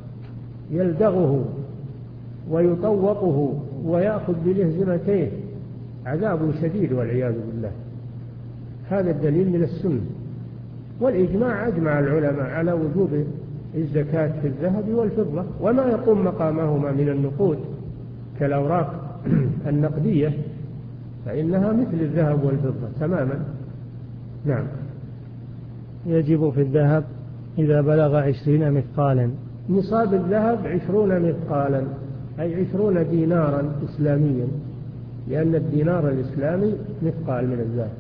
يلدغه ويطوقه ويأخذ بلهزمتيه عذاب شديد والعياذ بالله. هذا الدليل من السنة، والإجماع أجمع العلماء على وجوب الزكاة في الذهب والفضة وما يقوم مقامهما من النقود كالأوراق النقدية، فإنها مثل الذهب والفضة تماما. نعم. يجب في الذهب إذا بلغ عشرين مثقالا. نصاب الذهب عشرون مثقالا، أي عشرون دينارا إسلاميا، لأن الدينار الإسلامي مثقال من الذهب.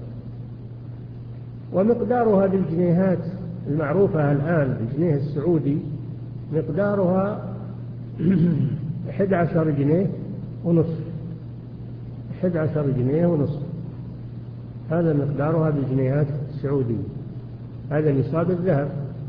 ومقدارها بالجنيهات المعروفة الآن، الجنيه السعودي مقدارها أحد عشر جنيه ونصف، أحد عشر جنيه ونصف، هذا مقدارها بالجنيهات السعودية، هذا نصاب الذهب.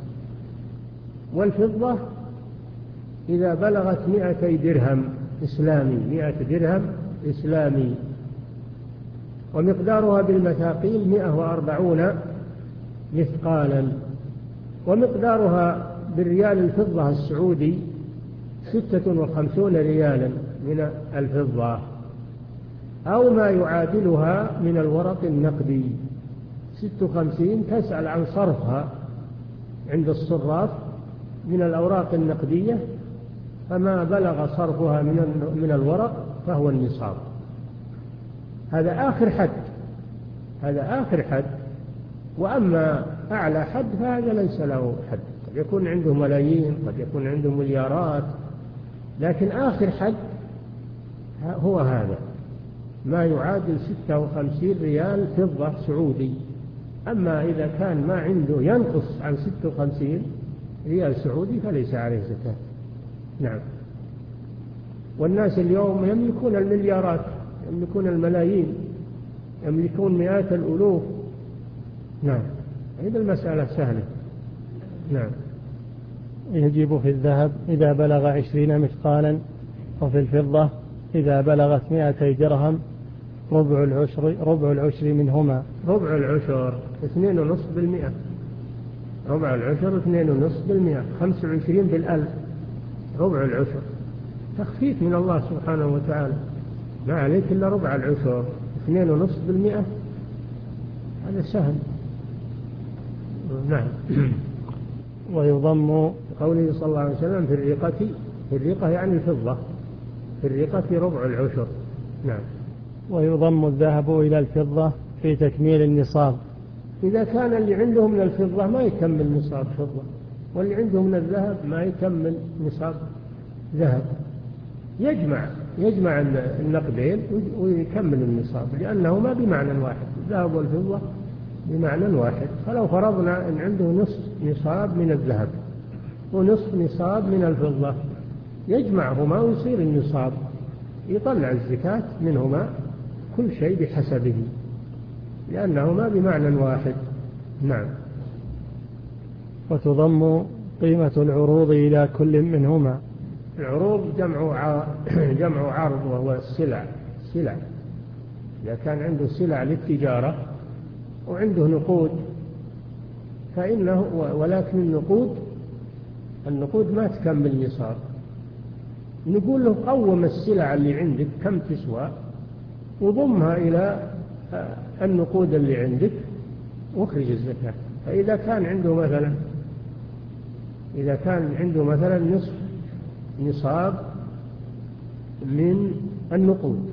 والفضة إذا بلغت مئتي درهم إسلامي، مئة درهم إسلامي، ومقدارها بالمثاقيل مئة وأربعون مثقالا، ومقدارها بالريال الفضة السعودي ستة وخمسون ريالا من الفضة، أو ما يعادلها من الورق النقدي. ست وخمسين تسأل عن صرفها عند الصراف من الأوراق النقدية، فما بلغ صرفها من من الورق فهو النصاب. هذا آخر حد، هذا آخر حد. وأما أعلى حد فهذا ليس له حد، قد يكون عنده ملايين، قد يكون عنده مليارات، لكن آخر حد هو هذا، ما يعادل ستة وخمسين ريال فضة سعودي. أما إذا كان ما عنده ينقص عن ستة وخمسين ريال سعودي فليس عليه زكاة. نعم. والناس اليوم يملكون المليارات، يملكون الملايين، يملكون مئات الألوف. نعم، هذه المسألة سهلة. نعم. يجب في الذهب إذا بلغ عشرين مثقالا، وفي الفضة إذا بلغت مئتي درهم ربع العشر ربع العشر منهما. ربع العشر اثنين ونصف بالمئة، ربع العشر اثنين ونصف بالمئة، خمس وعشرين بالألف. ربع العشر تخفيف من الله سبحانه وتعالى، ما عليك إلا ربع العشر، اثنين ونصف بالمئة، هذا سهل. نعم. ويضم قوله صلى الله عليه وسلم في الرقة، في الرقة يعني الفضة، في الرقة ربع العشر. نعم. ويضم الذهب إلى الفضة في تكميل النصاب. إذا كان اللي عنده من الفضة ما يكمل نصاب فضة، واللي عنده من الذهب ما يكمل نصاب ذهب، يجمع يجمع النقدين ويكمل النصاب، لأنهما بمعنى واحد، الذهب والفضة بمعنى واحد. فلو فرضنا أن عنده نصف نصاب من الذهب ونصف نصاب من الفضة، يجمعهما ويصير النصاب، يطلع الزكاة منهما كل شيء بحسبه، لأنهما بمعنى واحد. نعم. وتضم قيمة العروض إلى كل منهما. العروض جمع جمع عرض، وهو السلع. سلع إذا كان عنده سلع للتجارة وعنده نقود فإنه، ولكن النقود النقود ما تكمل نصاب، نقول له قوم السلع اللي عندك كم تسوى وضمها إلى النقود اللي عندك واخرج الزكاة. فإذا كان عنده مثلا إذا كان عنده مثلا نصف نصاب من النقود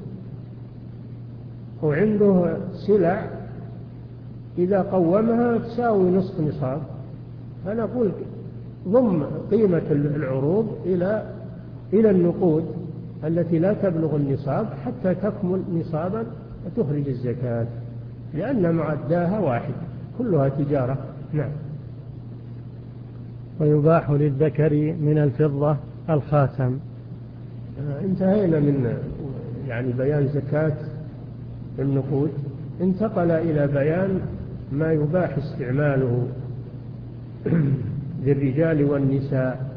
وعنده سلع إذا قومها تساوي نصف نصاب، فنقول ضم قيمة العروض إلى إلى النقود التي لا تبلغ النصاب حتى تكمل نصابا وتخرج الزكاة، لأن معداها واحد، كلها تجارة. نعم. ويباح للذكر من الفضة الخاتم. انتهينا من يعني بيان زكاة النقود، انتقل إلى بيان ما يباح استعماله للرجال والنساء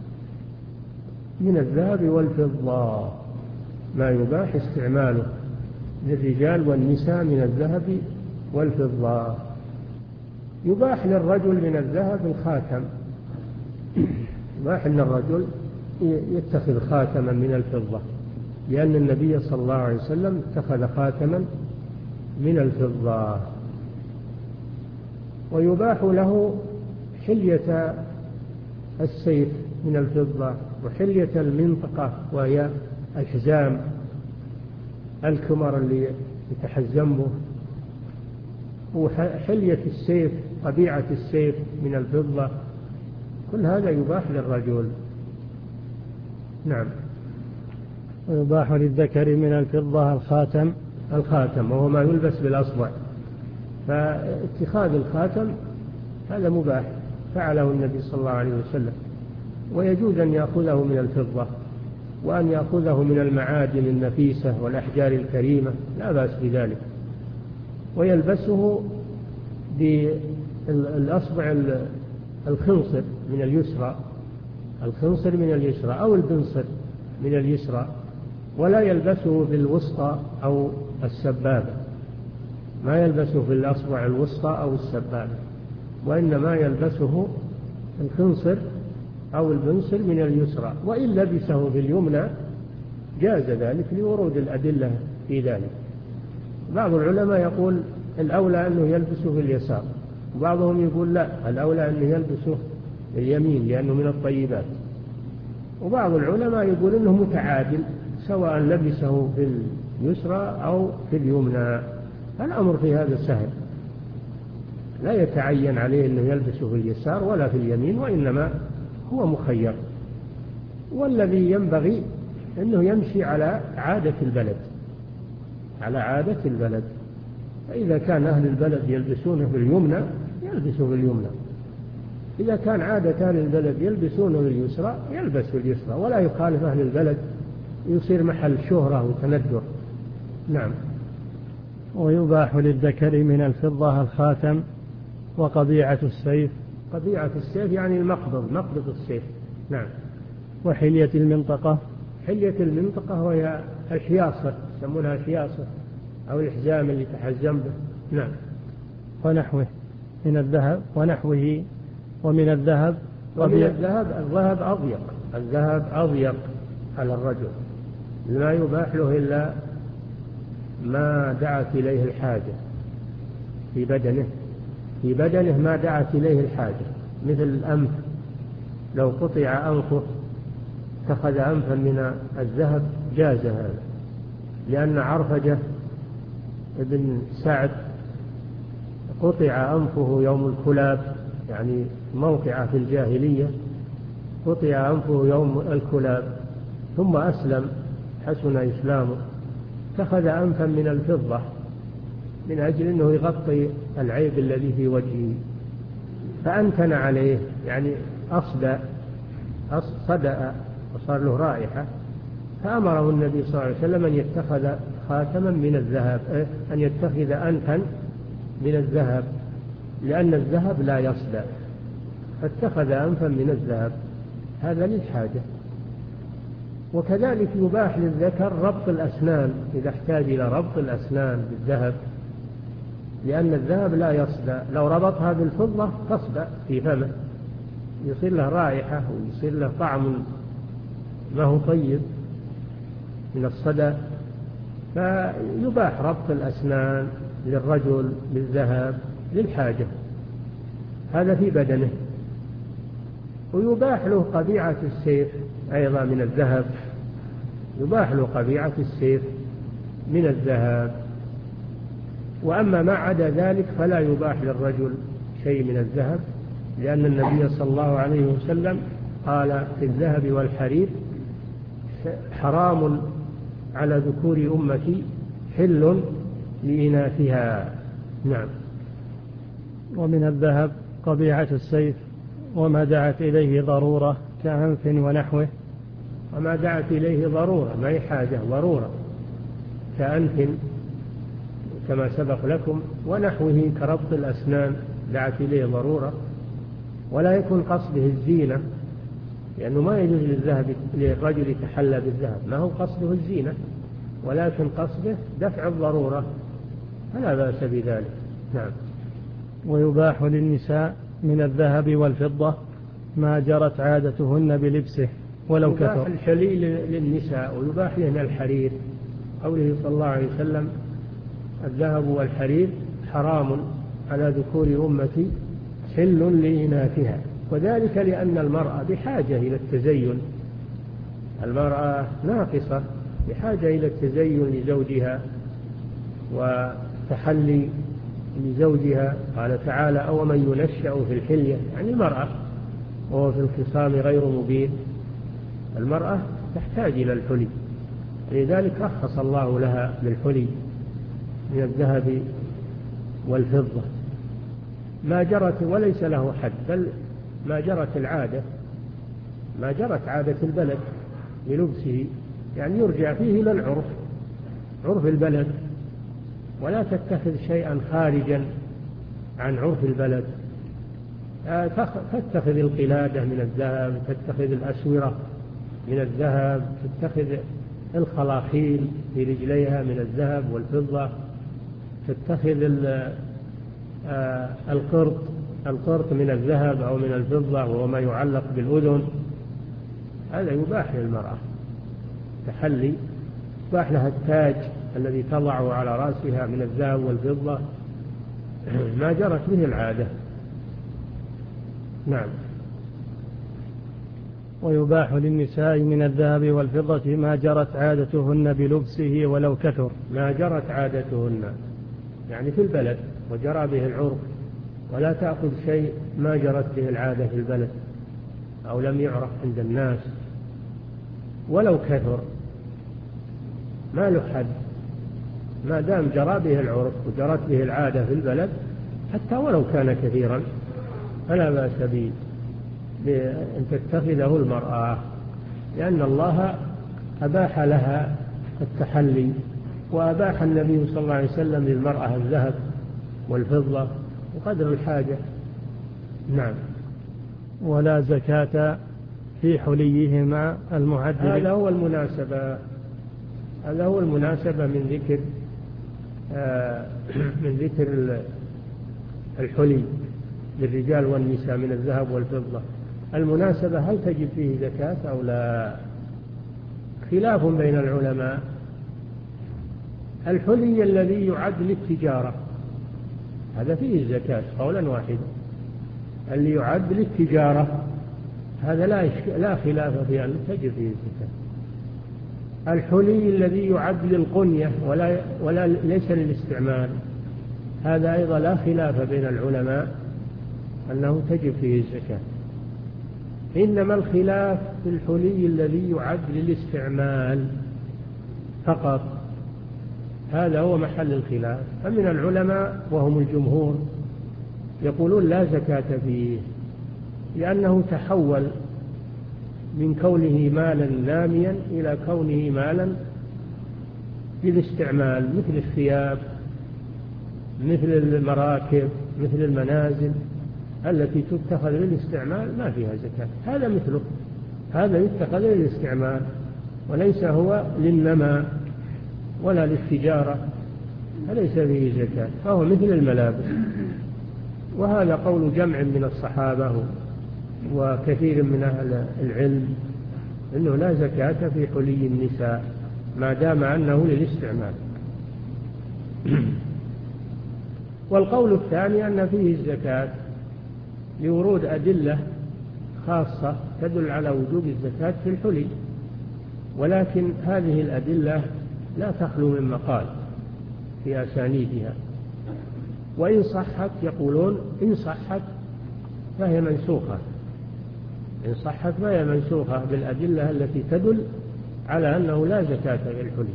من الذهب والفضة. ما يباح استعماله للرجال والنساء من الذهب والفضة. يباح للرجل من الذهب الخاتم، يباح للرجل يتخذ خاتما من الفضة، لأن النبي صلى الله عليه وسلم اتخذ خاتما من الفضة. ويباح له حلية السيف من الفضة، وحلية المنطقة وهي الحزام، الكمر اللي يتحزم به، وحلية السيف، طبيعة السيف من الفضة، كل هذا يباح للرجل. نعم. ويباح للذكر من الفضة الخاتم الخاتم وهو ما يلبس بالأصبع، فاتخاذ الخاتم هذا مباح، فعله النبي صلى الله عليه وسلم. ويجوز أن يأخذه من الفضة، وأن يأخذه من المعادن النفيسة والأحجار الكريمة، لا بأس بذلك، ويلبسه بالأصبع الخنصر من اليسرى، الخنصر من اليسرى أو البنصر من اليسرى، ولا يلبسه بالوسطى أو السبابة، ما يلبسه في الأصبع الوسطى أو السبابة، وإنما يلبسه الخنصر أو البنصر من اليسرى. وإن لبسه في اليمنى جاز ذلك لورود الأدلة في ذلك. بعض العلماء يقول الأولى أنه يلبسه في اليسار، وبعضهم يقول لا، الأولى أنه يلبسه في اليمين لأنه من الطيبات، وبعض العلماء يقول أنه متعادل سواء لبسه في اليسرى أو في اليمنى. الأمر في هذا سهل، لا يتعين عليه أنه يلبسه في اليسار ولا في اليمين، وإنما هو مخير. والذي ينبغي أنه يمشي على عادة البلد، على عادة البلد، فإذا كان أهل البلد يلبسونه في اليمنى يلبسه في اليمنى، إذا كان عادة أهل البلد يلبسونه في اليسرى يلبس في اليسرى، ولا يخالف أهل البلد يصير محل شهرة وتندر. نعم. ويباح للذكر من الفضة الخاتم وقبيعة السيف. قبيعة السيف يعني المقبض، مقبض السيف. نعم. وحلية المنطقة. حلية المنطقة وهي الحياصة، يسمونها الحياصة أو الحزام اللي تحزم به. نعم. ونحوه من الذهب، ونحوه ومن الذهب. ومن الذهب، الذهب أضيق، الذهب أضيق على الرجل، لا يباح له إلا ما دعت إليه الحاجة في بدنه، في بدنه ما دعت إليه الحاجة، مثل الأنف، لو قطع أنفه اتخذ أنفا من الذهب جاز هذا، لأن عرفجة ابن سعد قطع أنفه يوم الكلاب، يعني موقعة في الجاهلية، قطع أنفه يوم الكلاب ثم أسلم حسن إسلامه، اتخذ أنفا من الفضة من أجل أنه يغطي العيب الذي في وجهه، فأنتن عليه، يعني أصدأ صدأ وصار له رائحة، فأمره النبي صلى الله عليه وسلم أن يتخذ خاتما من الذهب، أن يتخذ أنفا من الذهب، لأن الذهب لا يصدأ، فاتخذ أنفا من الذهب، هذا للحاجة. وكذلك يباح للذكر ربط الأسنان إذا احتاج إلى ربط الأسنان بالذهب، لأن الذهب لا يصدأ، لو ربطها بالفضة تصدأ في فمه، يصير له رائحة ويصير له طعم ما هو طيب من الصدى. فيباح ربط الأسنان للرجل بالذهب للحاجة، هذا في بدنه. ويباح له قبيعة السيف أيضا من الذهب، يباح له قبيعة السيف من الذهب. وأما ما عدا ذلك فلا يباح للرجل شيء من الذهب، لأن النبي صلى الله عليه وسلم قال في الذهب والحرير حرام على ذكور أمتي حل لإناثها. نعم. ومن الذهب قبيعة السيف وما دعت إليه ضرورة كأنف ونحوه. وما دعت إليه ضرورة، ما هي حاجة، ضرورة، كأنف كما سبق لكم، ونحوه كربط الأسنان دعت إليه ضرورة، ولا يكون قصده الزينة، لأنه ما يجوز للذهب للرجل يتحلى بالذهب، ما هو قصده الزينة، ولكن قصده دفع الضرورة، فلا بأس بذلك. نعم. ويباح للنساء من الذهب والفضة ما جرت عادتهن بلبسه. ولو يباح كثر. الحلي للنساء ويباح لهن الحرير، قوله صلى الله عليه وسلم الذهب والحرير حرام على ذكور أمتي حل لإناثها، وذلك لأن المرأة بحاجة إلى التزين، المرأة ناقصة بحاجة إلى التزين لزوجها وتحلي لزوجها. قال تعالى أو من ينشأ في الحلية، يعني المرأة وهو في الخصام غير مبين، المرأة تحتاج إلى الحلي، لذلك رخص الله لها بالحلي من الذهب والفضة ما جرت وليس له حد، بل ما جرت العادة، ما جرت عادة البلد للبسه، يعني يرجع فيه إلى العرف، عرف البلد، ولا تتخذ شيئا خارجا عن عرف البلد. تتخذ القلادة من الذهب، تتخذ الأسورة من الذهب، تتخذ الخلاخيل في رجليها من الذهب والفضة، تتخذ القرط القرط من الذهب أو من الفضة وهو ما يعلق بالأذن، هذا يباح للمرأة تحلي، يباح لها التاج الذي تضعه على رأسها من الذهب والفضة ما جرت به العادة. نعم. ويباح للنساء من الذهب والفضة ما جرت عادتهن بلبسه ولو كثر. ما جرت عادتهن يعني في البلد وجرى به العرف، ولا تأخذ شيء ما جرت به العادة في البلد أو لم يعرف عند الناس ولو كثر، ما له حد، ما دام جرى به العرف وجرت به العادة في البلد حتى ولو كان كثيرا فلا بأس به بأن تتخذه المرأة، لأن الله أباح لها التحلي، وأباح النبي صلى الله عليه وسلم للمرأة الذهب والفضة وقدر الحاجة. نعم. ولا زكاة في حليهما المعد. هذا هو المناسبة، هذا هو المناسبة من ذكر آه من ذكر الحلي للرجال والنساء من الذهب والفضة. المناسبة هل تجب فيه زكاة أو لا؟ خلاف بين العلماء. الحلي الذي يعد للتجارة هذا فيه الزكاة قولا واحدا، اللي يعد للتجارة هذا لا لا خلاف في أن تجب فيه الزكاة. الحلي الذي يعد للقنية ولا ولا ليس للاستعمال هذا أيضا لا خلاف بين العلماء أنه تجب فيه الزكاة، إنما الخلاف في الحلي الذي يعد للاستعمال فقط، هذا هو محل الخلاف. فمن العلماء وهم الجمهور يقولون لا زكاة فيه، لأنه تحول من كونه مالا ناميا إلى كونه مالا للاستعمال، مثل الثياب، مثل المراكب، مثل المنازل التي تتخذ للاستعمال ما فيها زكاة. هذا مثله، هذا يتخذ للاستعمال وليس هو للنماء ولا للتجارة، فليس فيه زكاة، فهو مثل الملابس. وهذا قول جمع من الصحابة وكثير من أهل العلم أنه لا زكاة في حلي النساء ما دام أنه للاستعمال. والقول الثاني أن فيه الزكاة لورود أدلة خاصة تدل على وجوب الزكاة في الحلي، ولكن هذه الأدلة لا تخلو من مقال في أسانيدها، وإن صحت يقولون إن صحت فهي منسوخة، إن صحت فهي منسوخة بالأدلة التي تدل على أنه لا زكاة في الحلي.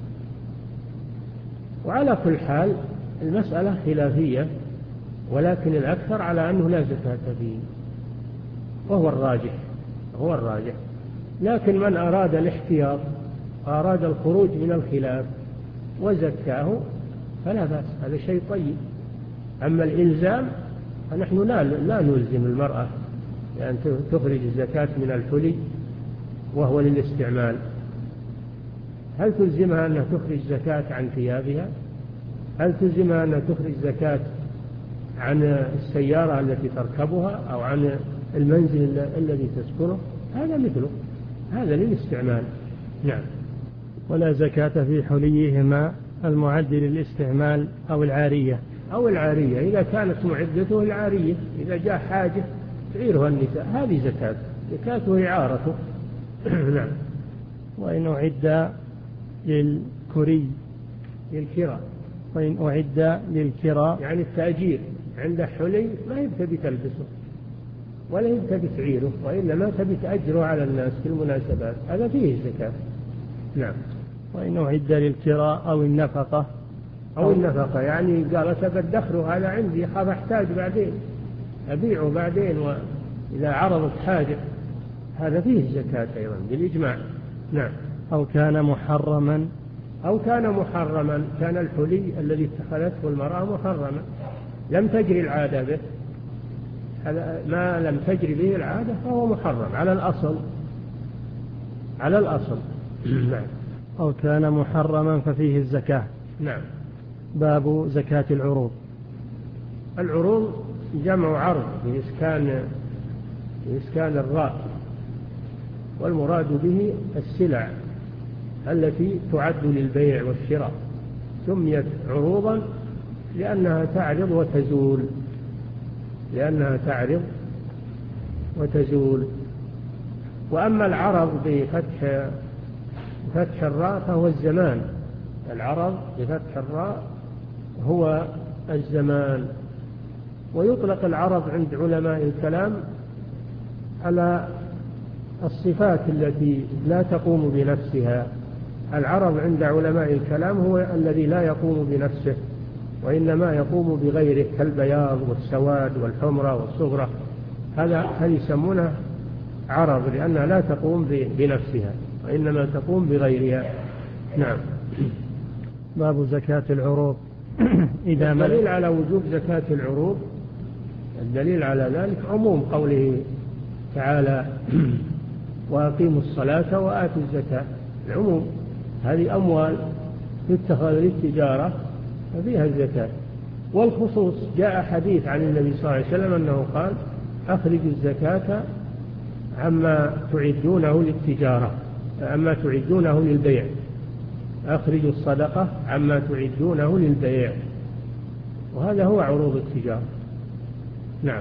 وعلى كل حال المسألة خلافية، ولكن الأكثر على أنه لا زكاة فيه، وهو الراجح، هو الراجح. لكن من أراد الاحتياط وأراد الخروج من الخلاف وزكاه فلا بأس، هذا شيء طيب. أما الإلزام فنحن لا لا نلزم المرأة لأن يعني تخرج الزكاة من الحلي وهو للاستعمال. هل تلزمها أنها تخرج زكاة عن ثيابها؟ هل تلزمها أنها تخرج زكاة عن السيارة التي تركبها أو عن المنزل الذي تسكنه؟ هذا مثله، هذا للاستعمال. نعم. ولا زكاة في حليهما المعد للاستعمال أو العارية. أو العارية إذا كانت معدته العارية، إذا جاء حاجة تعيرها النساء هذه زكاة، زكاته إعارته. نعم. وإن أعد للكري للكراء. وإن أعد للكراء يعني التأجير عنده حلي ما يبتدي تلبسه ولا يبتدي تعيره، وإنما تبي تأجره على الناس في المناسبات، هذا فيه زكاة. نعم. وإن أعد للكراء أو النفقة. أو النفقة يعني قال أتبدخره هذا عندي خاف أحتاج بعدين أبيعه بعدين وإذا عرضت حاجة، هذا فيه زكاة أيضا بالإجماع. نعم. أو كان محرما. أو كان محرما، كان الحلي الذي اتخذته المرأة محرما لم تجري العادة به، هذا ما لم تجري به العادة فهو محرم على الأصل، على الأصل. نعم. أو كان محرما ففيه الزكاة. نعم. باب زكاة العروض. العروض جمع عرض بإسكان بإسكان الراء، والمراد به السلع التي تعد للبيع والشراء، سميت عروضا لأنها تعرض وتزول، لأنها تعرض وتزول. وأما العرض بفتح فتح الراء فهو الزمان، العرض بفتح الراء هو الزمان. ويطلق العرض عند علماء الكلام على الصفات التي لا تقوم بنفسها. العرض عند علماء الكلام هو الذي لا يقوم بنفسه وإنما يقوم بغيره، كالبياض والسواد والحمرة والصغرة، هذا هل يسمونه عرض لأنها لا تقوم بنفسها وإنما تقوم بغيرها. نعم. باب زكاة العروض. إذا الدليل على وجوب زكاة العروض، الدليل على ذلك عموم قوله تعالى وأقيموا الصلاة وآتوا الزكاة، العموم هذه أموال تتخذ للتجارة ففيها الزكاة. والخصوص جاء حديث عن النبي صلى الله عليه وسلم أنه قال أخرجوا الزكاة عما تعدونه للتجارة، عما تعدونه للبيع، أخرجوا الصدقة عما تعدونه للبيع، وهذا هو عروض التجارة. نعم.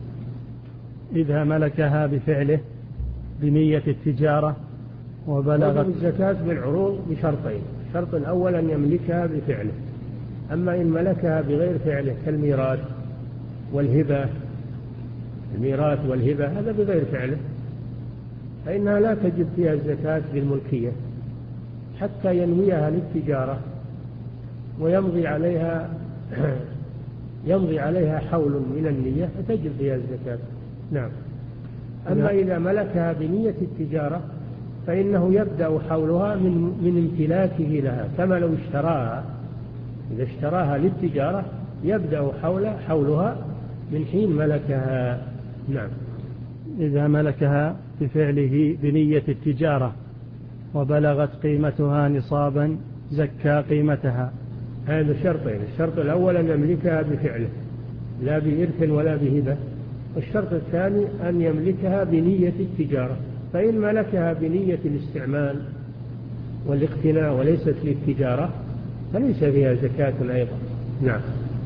إذا ملكها بفعله بنية التجارة وبلغت الزكاة بالعروض بشرطين، الشرط الأول أن يملكها بفعله، أما إن ملكها بغير فعله كالميراث والهبة، الميراث والهبة هذا بغير فعله فإنها لا تجب فيها الزكاة بالملكية حتى ينويها للتجارة ويمضي عليها يمضي عليها حول من النية فتجب فيها الزكاة. نعم. أما إذا ملكها بنية التجارة فإنه يبدأ حولها من من امتلاكه لها، كما لو اشتراها، إذا اشتراها للتجارة يبدأ حول حولها من حين ملكها. نعم. إذا ملكها بفعله بنية التجارة وبلغت قيمتها نصابا زكى قيمتها. هذا شرطين، الشرط الأول أن يملكها بفعله لا بإرث ولا بهبة، والشرط الثاني أن يملكها بنية التجارة، فإن ملكها بنية الاستعمال والاقتناء وليست للتجارة فليس فيها زكاة أيضا. نعم.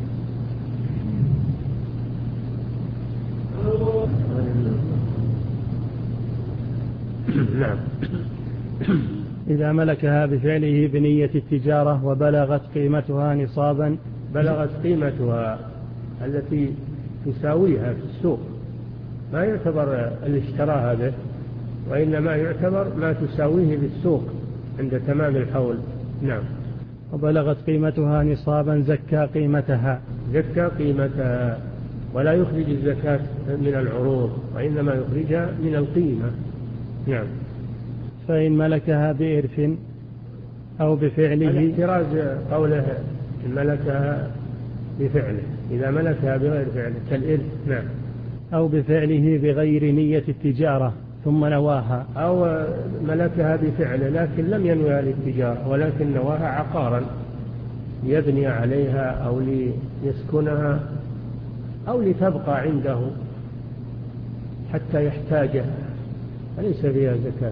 نعم. إذا ملكها بفعله بنية التجارة وبلغت قيمتها نصابا، بلغت قيمتها التي تساويها في السوق، ما يعتبر اللي اشتراها به وإنما يعتبر ما تساويه بالسوق عند تمام الحول. نعم. وبلغت قيمتها نصابا زكى قيمتها، زكى قيمتها ولا يخرج الزكاة من العروض وإنما يخرجها من القيمة. نعم. فإن ملكها بإرث أو بفعله، الاحتراز قوله إن ملكها بفعله، إذا ملكها بغير فعله كالإرث. نعم. أو بفعله بغير نية التجارة ثم نواها، أو ملكها بفعله لكن لم ينويها للتجارة ولكن نواها عقارا يبني عليها أو ليسكنها أو لتبقى عنده حتى يحتاجها فليس فيها زكاة.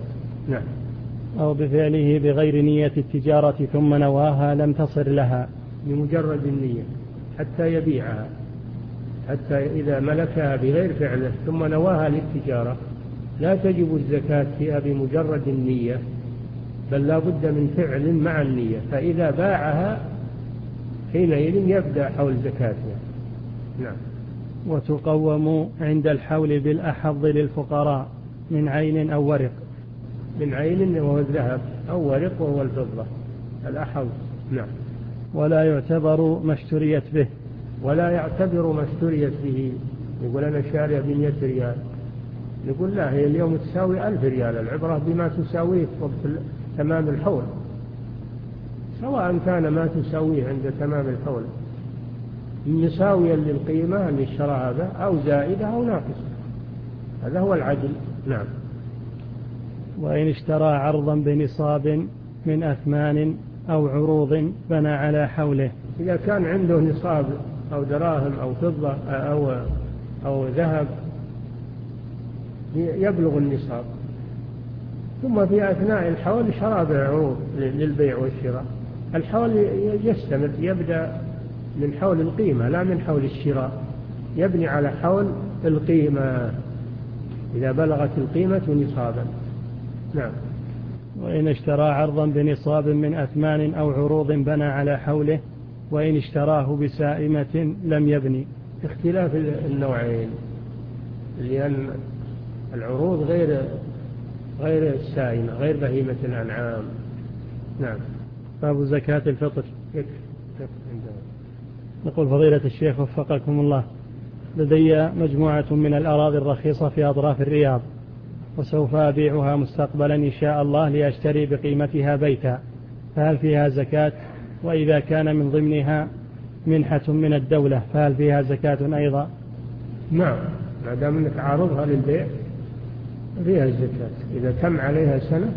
نعم. أو بفعله بغير نية التجارة ثم نواها لم تصر لها. بمجرد النية حتى يبيعها، حتى إذا ملكها بغير فعله ثم نواها للتجارة لا تجب الزكاة فيها بمجرد النية، بل لا بد من فعل مع النية، فإذا باعها حينئذ يبدأ حول زكاتها. نعم. وتقوم عند الحول بالأحظ للفقراء من عين أو ورق. من عين وهو الذهب أو ورق وهو الفضة الأحظ. نعم. ولا يعتبر ما اشتريت به. ولا يعتبر ما اشتريت به. يقول أنا شارية بمئة ريال، نقول لا، هي اليوم تساوي ألف ريال، العبرة بما تساويه وقت تمام الحول، سواء كان ما تساويه عند تمام الحول مساويا للقيمة اللي اشتراها به أو زائدة أو ناقصة، هذا هو العدل. نعم. وإن اشترى عرضا بنصاب من أثمان أو عروض بنى على حوله. إذا كان عنده نصاب أو دراهم أو فضة أو, أو ذهب يبلغ النصاب، ثم في أثناء الحول شرى بعروض للبيع والشراء، الحول يستمر، يبدأ من حول القيمة لا من حول الشراء، يبني على حول القيمة إذا بلغت القيمة نصابا. نعم. وإن اشترى عرضا بنصاب من أثمان أو عروض بنى على حوله، وإن اشتراه بسائمة لم يبني. اختلاف النوعين، لأن العروض غير غير السائمة، غير بهيمة الأنعام. نعم. باب زكاة الفطر. نقول فضيلة الشيخ وفقكم الله، لدي مجموعة من الأراضي الرخيصة في أطراف الرياض، وسوف أبيعها مستقبلا إن شاء الله لأشتري بقيمتها بيتا، فهل فيها زكاة؟ وإذا كان من ضمنها منحة من الدولة فهل فيها زكاة أيضا؟ نعم، ما دام أنك عارضها للبيع فيها الزكاة. إذا تم عليها سنة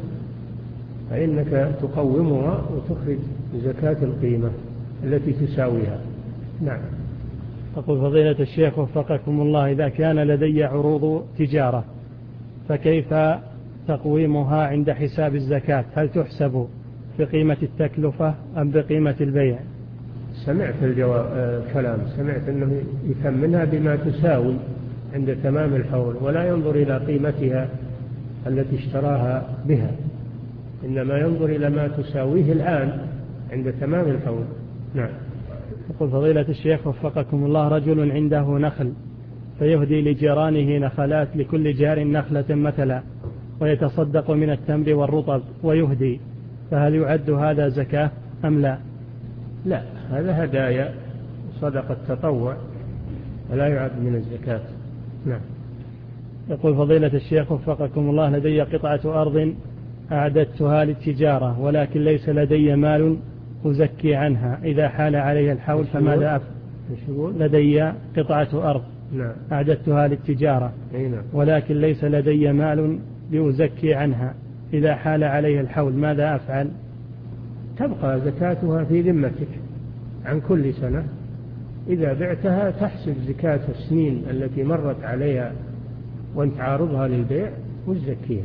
فإنك تقومها وتخرج زكاة القيمة التي تساويها. نعم. تقول فضيلة الشيخ وفقكم الله، إذا كان لدي عروض تجارة فكيف تقويمها عند حساب الزكاة؟ هل تحسب بقيمة التكلفة أم بقيمة البيع؟ سمعت الكلام، سمعت أنه يثمنها بما تساوي عند تمام الحول، ولا ينظر إلى قيمتها التي اشتراها بها، إنما ينظر إلى ما تساويه الآن عند تمام الحول. نعم. يقول فضيلة الشيخ وفقكم الله، رجل عنده نخل فيهدي لجيرانه نخلات، لكل جار نخلة مثلا، ويتصدق من التمر والرطب ويهدي، فهل يعد هذا زكاة أم لا؟ لا، هذا هدايا صدقة تطوع ولا يعد من الزكاة. نعم. يقول فضيلة الشيخ وفقكم الله، لدي قطعة أرض أعددتها للتجارة ولكن ليس لدي مال أزكي عنها، إذا حال علي الحول فماذا أفعل؟ لدي قطعة أرض نعم. أعددتها للتجارة نعم. ولكن ليس لدي مال لأزكي عنها، إذا حال علي الحول ماذا أفعل؟ تبقى زكاتها في ذمتك عن كل سنة، إذا بعتها تحسب زكاة السنين التي مرت عليها وانت عارضها للبيع وتزكيها.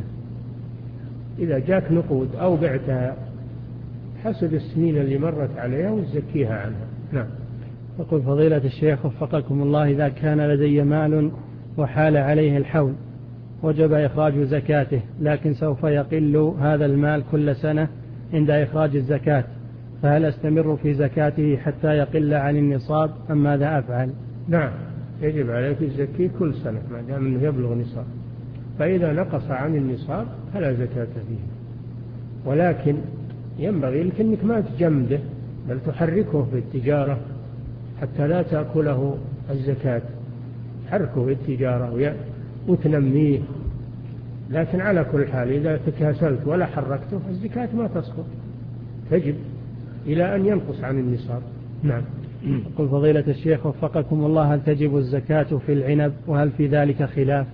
إذا جاك نقود أو بعتها حسب السنين اللي مرت عليها وتزكيها عنها. نعم. يقول فضيلة الشيخ وفقكم الله، إذا كان لدي مال وحال عليه الحول وجب إخراج زكاته، لكن سوف يقل هذا المال كل سنة عند إخراج الزكاة، فهل أستمر في زكاته حتى يقل عن النصاب أم ماذا أفعل؟ نعم، يجب عليك الزكاة كل سنة ما دام أنه يبلغ نصاب، فإذا نقص عن النصاب فلا زكاة فيه، ولكن ينبغي لك أنك ما تجمده بل تحركه في التجارة حتى لا تأكله الزكاة، حركه في التجارة وتنميه، لكن على كل حال إذا تكاسلت ولا حركته الزكاة ما تسقط، تجب إلى أن ينقص عن النصاب. نعم. يقول فضيلة الشيخ وفقكم الله، هل تجب الزكاة في العنب وهل في ذلك خلاف؟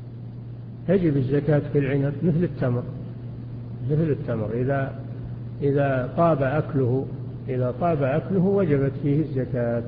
تجب الزكاة في العنب مثل التمر، مثل التمر إذا إذا طاب أكله إذا طاب أكله وجبت فيه الزكاة،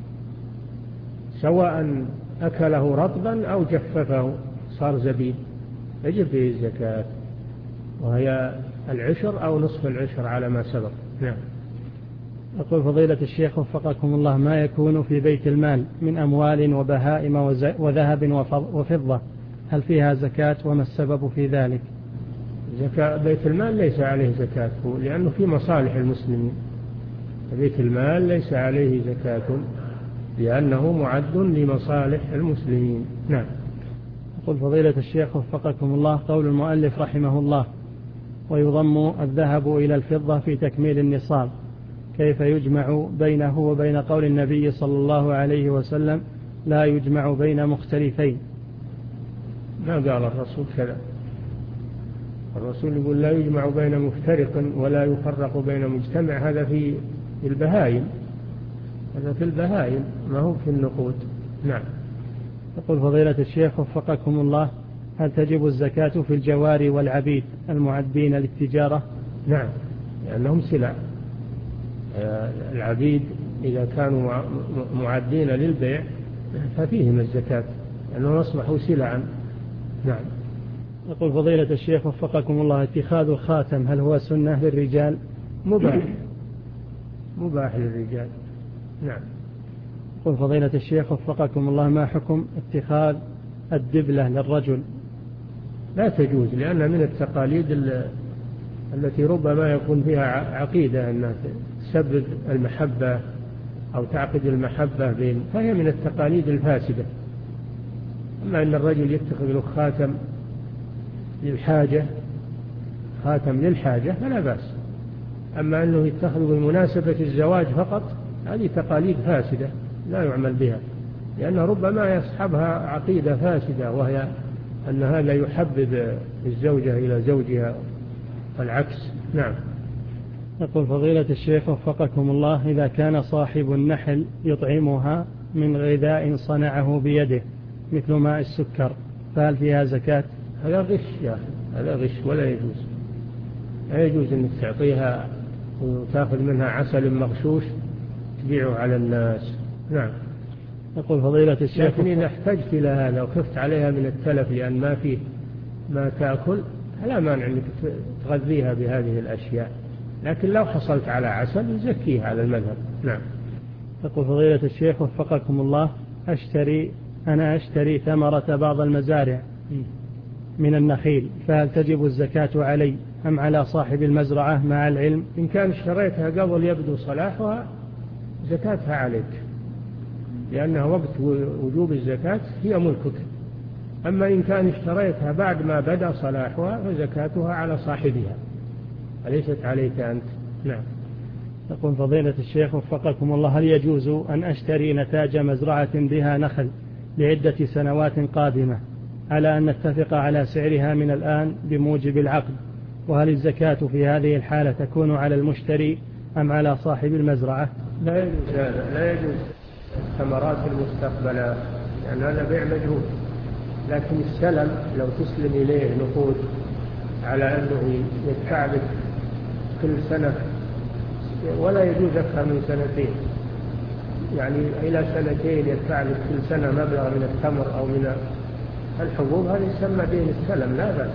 سواء أكله رطبا أو جففه صار زبيب يجب فيه الزكاة. وهي العشر أو نصف العشر على ما سبق. نعم. يقول فضيلة الشيخ وفقكم الله: ما يكون في بيت المال من أموال وبهائم وذهب وفضة هل فيها زكاة وما السبب في ذلك؟ زكاة بيت المال ليس عليه زكاة لأنه في مصالح المسلمين. بيت المال ليس عليه زكاة لأنه معد لمصالح المسلمين. نعم. يقول فضيلة الشيخ وفقكم الله: قول المؤلف رحمه الله: ويضم الذهب إلى الفضة في تكميل النصاب، كيف يجمع بينه وبين قول النبي صلى الله عليه وسلم: لا يجمع بين مختلفين؟ ما قال الرسول كذا. الرسول يقول لا يجمع بين مفترق ولا يفرق بين مجتمع. هذا في البهائم، هذا في البهائم ما هو في النقود. نعم. يقول فضيلة الشيخ وفقكم الله: هل تجب الزكاة في الجواري والعبيد المعدين للتجارة؟ نعم، لأنهم سلع. العبيد إذا كانوا معدين للبيع ففيهم الزكاة لأنهم أصبحوا سلعا. نعم. يقول فضيلة الشيخ وفقكم الله: اتخاذ الخاتم هل هو سنة للرجال؟ مباح، مباح للرجال. نعم. يقول فضيلة الشيخ وفقكم الله: ما حكم اتخاذ الدبلة للرجل؟ لا تجوز، لأنها من التقاليد التي ربما يكون فيها عقيدة أنها تسبب المحبة أو تعقد المحبة بين، فهي من التقاليد الفاسدة. أما أن الرجل يتخذ له خاتم للحاجة، خاتم للحاجة فلا بأس. أما أنه يتخذ بمناسبة الزواج فقط هذه تقاليد فاسدة لا يعمل بها، لأن ربما يصحبها عقيدة فاسدة وهي أن هذا يحبب الزوجة إلى زوجها والعكس. نعم. يقول فضيلة الشيخ وفقكم الله: إذا كان صاحب النحل يطعمها من غذاء صنعه بيده مثل ماء السكر فهل فيها زكاة؟ هذا غش يا أخي، هذا غش ولا يجوز. لا يجوز أنك تعطيها وتأخذ منها عسل مغشوش تبيعه على الناس. نعم. يقول فضيلة الشيخ: لكن إذا احتجت إلى هذا وخفت عليها من التلف لأن ما فيه ما تأكل لا مانع أنك تغذيها بهذه الأشياء، لكن لو حصلت على عسل يزكيها على المذهب. نعم. يقول فضيلة الشيخ وفقكم الله: أشتري أنا أشتري ثمرة بعض المزارع من النخيل فهل تجب الزكاة علي أم على صاحب المزرعة مع العلم؟ إن كان اشتريتها قبل يبدو صلاحها زكاتها عليك، لأنها وقت وجوب الزكاة هي ملكك. أما إن كان اشتريتها بعد ما بدأ صلاحها فزكاتها على صاحبها وليست عليك أنت. نعم. يقول فضيلة الشيخ وفقكم الله: هل يجوز أن أشتري نتاج مزرعة بها نخل لعدة سنوات قادمة على أن نتفق على سعرها من الآن بموجب العقد؟ وهل الزكاة في هذه الحالة تكون على المشتري أم على صاحب المزرعة؟ لا يجوز هذا، لا يجوز الثمرات المستقبلة لأن هذا بيع مجهول. لكن السلم لو تسلم إليه نقود على أنه يدفع لك كل سنة ولا يجوز أكثر من سنتين، يعني إلى سنتين يدفع لك كل سنة مبلغ من التمر أو من الحبوب، هذا يسمى دين السلم لا بأس،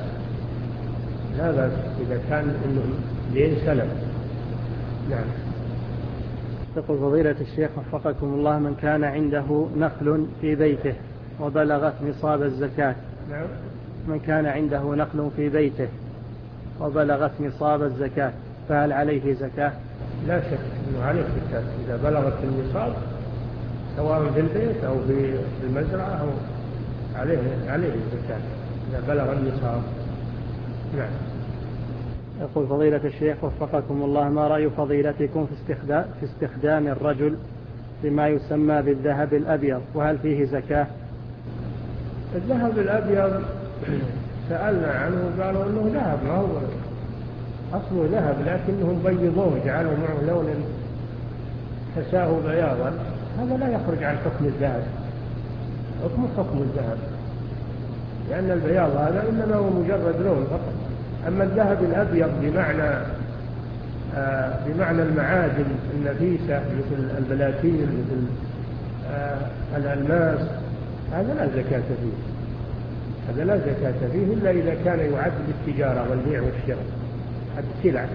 لا بأس إذا كان إنه دين سلم. نعم. يقول فضيلة الشيخ وفقكم الله: من كان عنده نخل في بيته وبلغت نصاب الزكاة. نعم. من كان عنده نخل في بيته وبلغت نصاب الزكاة فهل عليه زكاة؟ لا شك أنه عليه زكاة إذا بلغت النصاب سواء في البيت أو في المزرعة أو عليه عليه زكاة إذا بلغ النصاب. نعم. يقول فضيلة الشيخ وفقكم الله: ما رأي فضيلتكم في استخدام في استخدام الرجل بما يسمى بالذهب الأبيض وهل فيه زكاة؟ الذهب الأبيض سألنا عنه قالوا أنه ذهب، ما هو أصله ذهب لكنهم بيضوه جعلوا معه لون كساه بياضا، هذا لا يخرج عن حكم الذهب، حكم حكم الذهب، لأن البياض هذا إنما هو مجرد لون فقط. أما الذهب الأبيض بمعنى آه بمعنى المعادن النفيسة مثل البلاتين مثل آه الألماس هذا لا زكاة فيه، هذا لا زكاة فيه إلا إذا كان يعد بالتجارة والبيع والشراء، هذا سلع،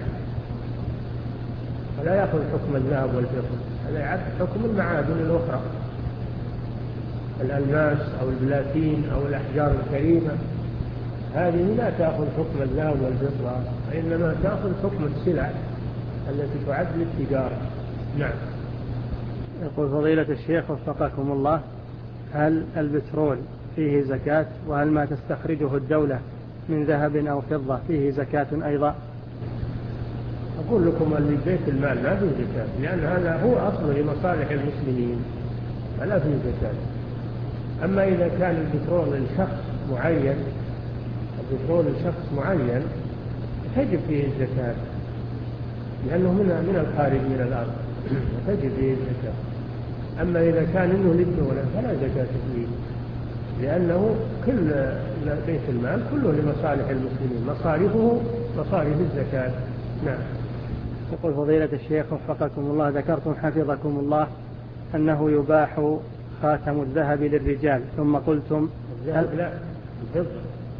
فلا يأخذ حكم الذهب والفضة، هذا يعد حكم المعادن الأخرى، الألماس أو البلاتين أو الأحجار الكريمة، هذه لا تأخذ حكم الذهب والفضة، وإنما تأخذ حكم السلع التي تعد للتجارة. نعم. يقول فضيلة الشيخ وفقكم الله: هل البترول فيه زكاة؟ وهل ما تستخرجه الدولة من ذهب أو فضة فيه زكاة أيضا؟ أقول لكم اللي بيت المال ما فيه زكاة، لأن هذا هو أصله لمصالح المسلمين فلا فيه زكاة. أما إذا كان البترول لشخص معين، البترول لشخص معين تجب فيه الزكاة، لأنه من من الخارج من الأرض تجب فيه الزكاة. أما إذا كان إنه للدولة فلا زكاة فيه، لأنه كل بيت المال كله لمصالح المسلمين، مصارفه مصارف الزكاة. نعم. يقول فضيلة الشيخ وفقكم الله: ذكرتم حفظكم الله أنه يباح خاتم الذهب للرجال، ثم قلتم الذهب لا، الفضة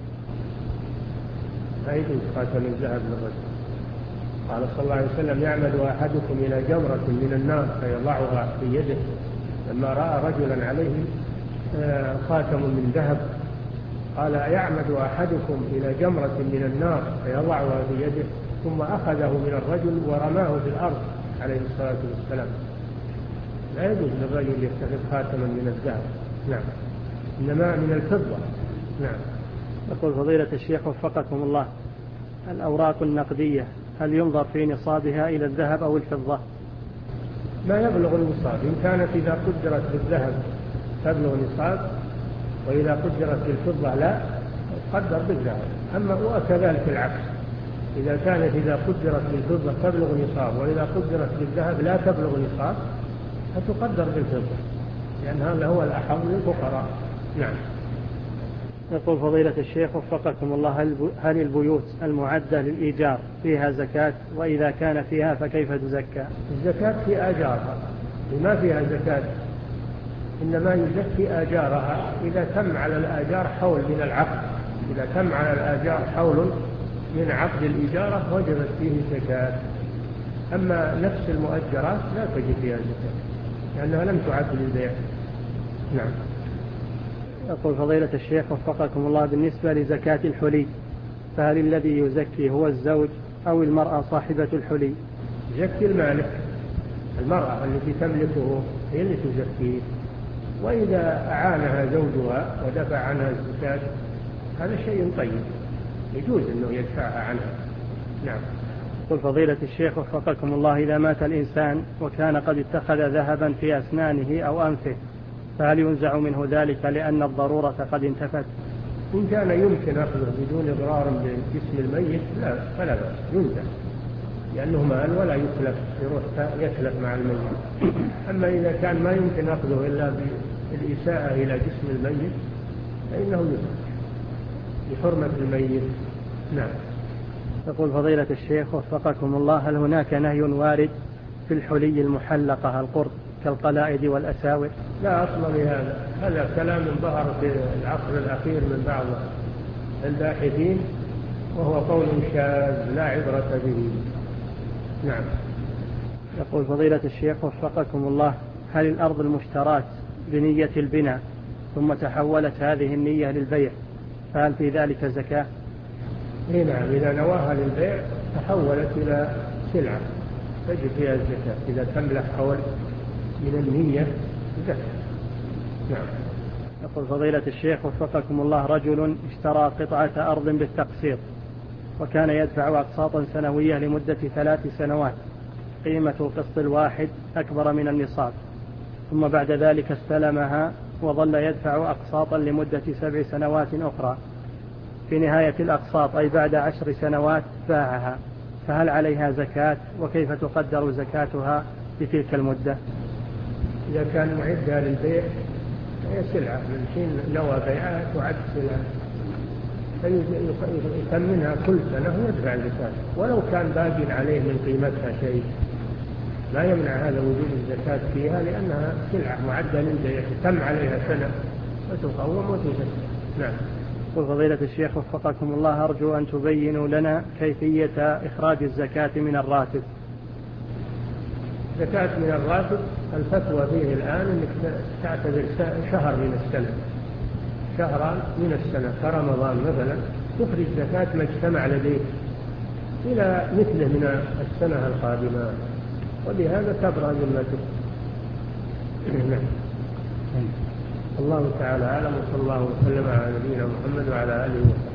لا يجوز خاتم الذهب للرجل. قال صلى الله عليه وسلم: يعمد أحدكم إلى جمرة من النار فيضعها في يده، لما رأى رجلا عليه خاتم من ذهب قال: يعمد أحدكم إلى جمرة من النار فيضعها في يده، ثم أخذه من الرجل ورماه في الأرض عليه الصلاة والسلام. لا يجوز للرجل يتخذ خاتما من الذهب، نعم، إنما من الفضة. نعم. يقول فضيلة الشيخ وفقكم الله: الأوراق النقدية هل ينظر في نصابها إلى الذهب أو الفضة؟ ما يبلغ النصاب، إن كانت إذا قدرت بالذهب تبلغ نصاب، وإذا قدرت بالفضة لا تقدر بالذهب. أما وكذلك العكس، إذا كانت إذا قدرت بالفضة تبلغ نصاب، وإذا قدرت بالذهب لا تبلغ نصاب فتقدر بالفضة، لأن هذا هو الأحظ للفقراء. نعم. يقول فضيلة الشيخ وفقكم الله: هل البيوت المعدة للإيجار فيها زكاة؟ وإذا كان فيها فكيف تزكى؟ الزكاة في آجارها، وما فيها زكاة، إنما يزكي آجارها إذا تم على الآجار حول من العقد، إذا تم على الآجار حول من عقد الإجارة وجبت فيه زكاة. أما نفس المؤجرات لا تجب فيها زكاة، لأنها لم تعد للبيع. نعم. يقول فضيلة الشيخ وفقكم الله: بالنسبة لزكاة الحلي فهل الذي يزكي هو الزوج أو المرأة صاحبة الحلي؟ يزكي المالك، المرأة التي تملكه هي اللي تزكيه، وإذا أعانها زوجها ودفع عنها الزكاة هذا شيء طيب، يجوز أنه يدفعها عنها. نعم. يقول فضيلة الشيخ وفقكم الله: إذا مات الإنسان وكان قد اتخذ ذهبا في أسنانه أو أنفه فهل ينزع منه ذلك لأن الضرورة قد انتفت؟ إن كان يمكن أخذه بدون إضرار بجسم الميت لا فلا بأس، ينزع، لأنه مال ولا يتلف، يروح يتلف مع الميت. أما إذا كان ما يمكن أخذه إلا بالإساءة إلى جسم الميت فإنه يتلف بحرمة الميت. نعم. يقول فضيلة الشيخ وفقكم الله: هل هناك نهي وارد في الحلي المحلقة القرط كالقلائد والأساور؟ لا أصل لهذا، هذا كلام ظهر في العصر الأخير من بعض الباحثين، وهو قول شاذ لا عبرة به. نعم. يقول فضيلة الشيخ وفقكم الله: هل الأرض المشترات بنية البناء ثم تحولت هذه النية للبيع فهل في ذلك زكاة؟ إيه نعم، إذا نواها للبيع تحولت إلى سلعة تجب فيها الزكاة، إذا تملك حول من النية زكاة. نعم. يقول فضيلة الشيخ وفقكم الله: رجل اشترى قطعة أرض بالتقسيط وكان يدفع أقساطا سنوية لمدة ثلاث سنوات، قيمة القسط الواحد أكبر من النصاب، ثم بعد ذلك استلمها وظل يدفع أقساطا لمدة سبع سنوات أخرى، في نهاية الأقساط أي بعد عشر سنوات باعها، فهل عليها زكاة؟ وكيف تقدر زكاتها بتلك المدة؟ إذا كان معدها للبيع هي سلعة، من حين نوى بيعها تعد سلعة، فيثمنها كل سنة ويدفع زكاة، ولو كان باقي عليه من قيمتها شيء لا يمنع هذا وجود الزكاة فيها، لأنها سلعة معدة للبيع تم عليها سنة وتقوم وتزكى. نعم. يقول فضيلة الشيخ وفقكم الله، أرجو أن تبينوا لنا كيفية إخراج الزكاة من الراتب. زكاة من الراتب الفتوى فيه الآن أنك تعتبر شهر من السنة، شهران من السنة كرمضان مثلا، تخرج زكاة ما اجتمع لديك إلى مثله من السنة القادمة، وبهذا تبرأ ذمتك. نعم. الله تعالى أعلم، وصلى الله وسلم على نبينا محمد وعلى آله وصحبه.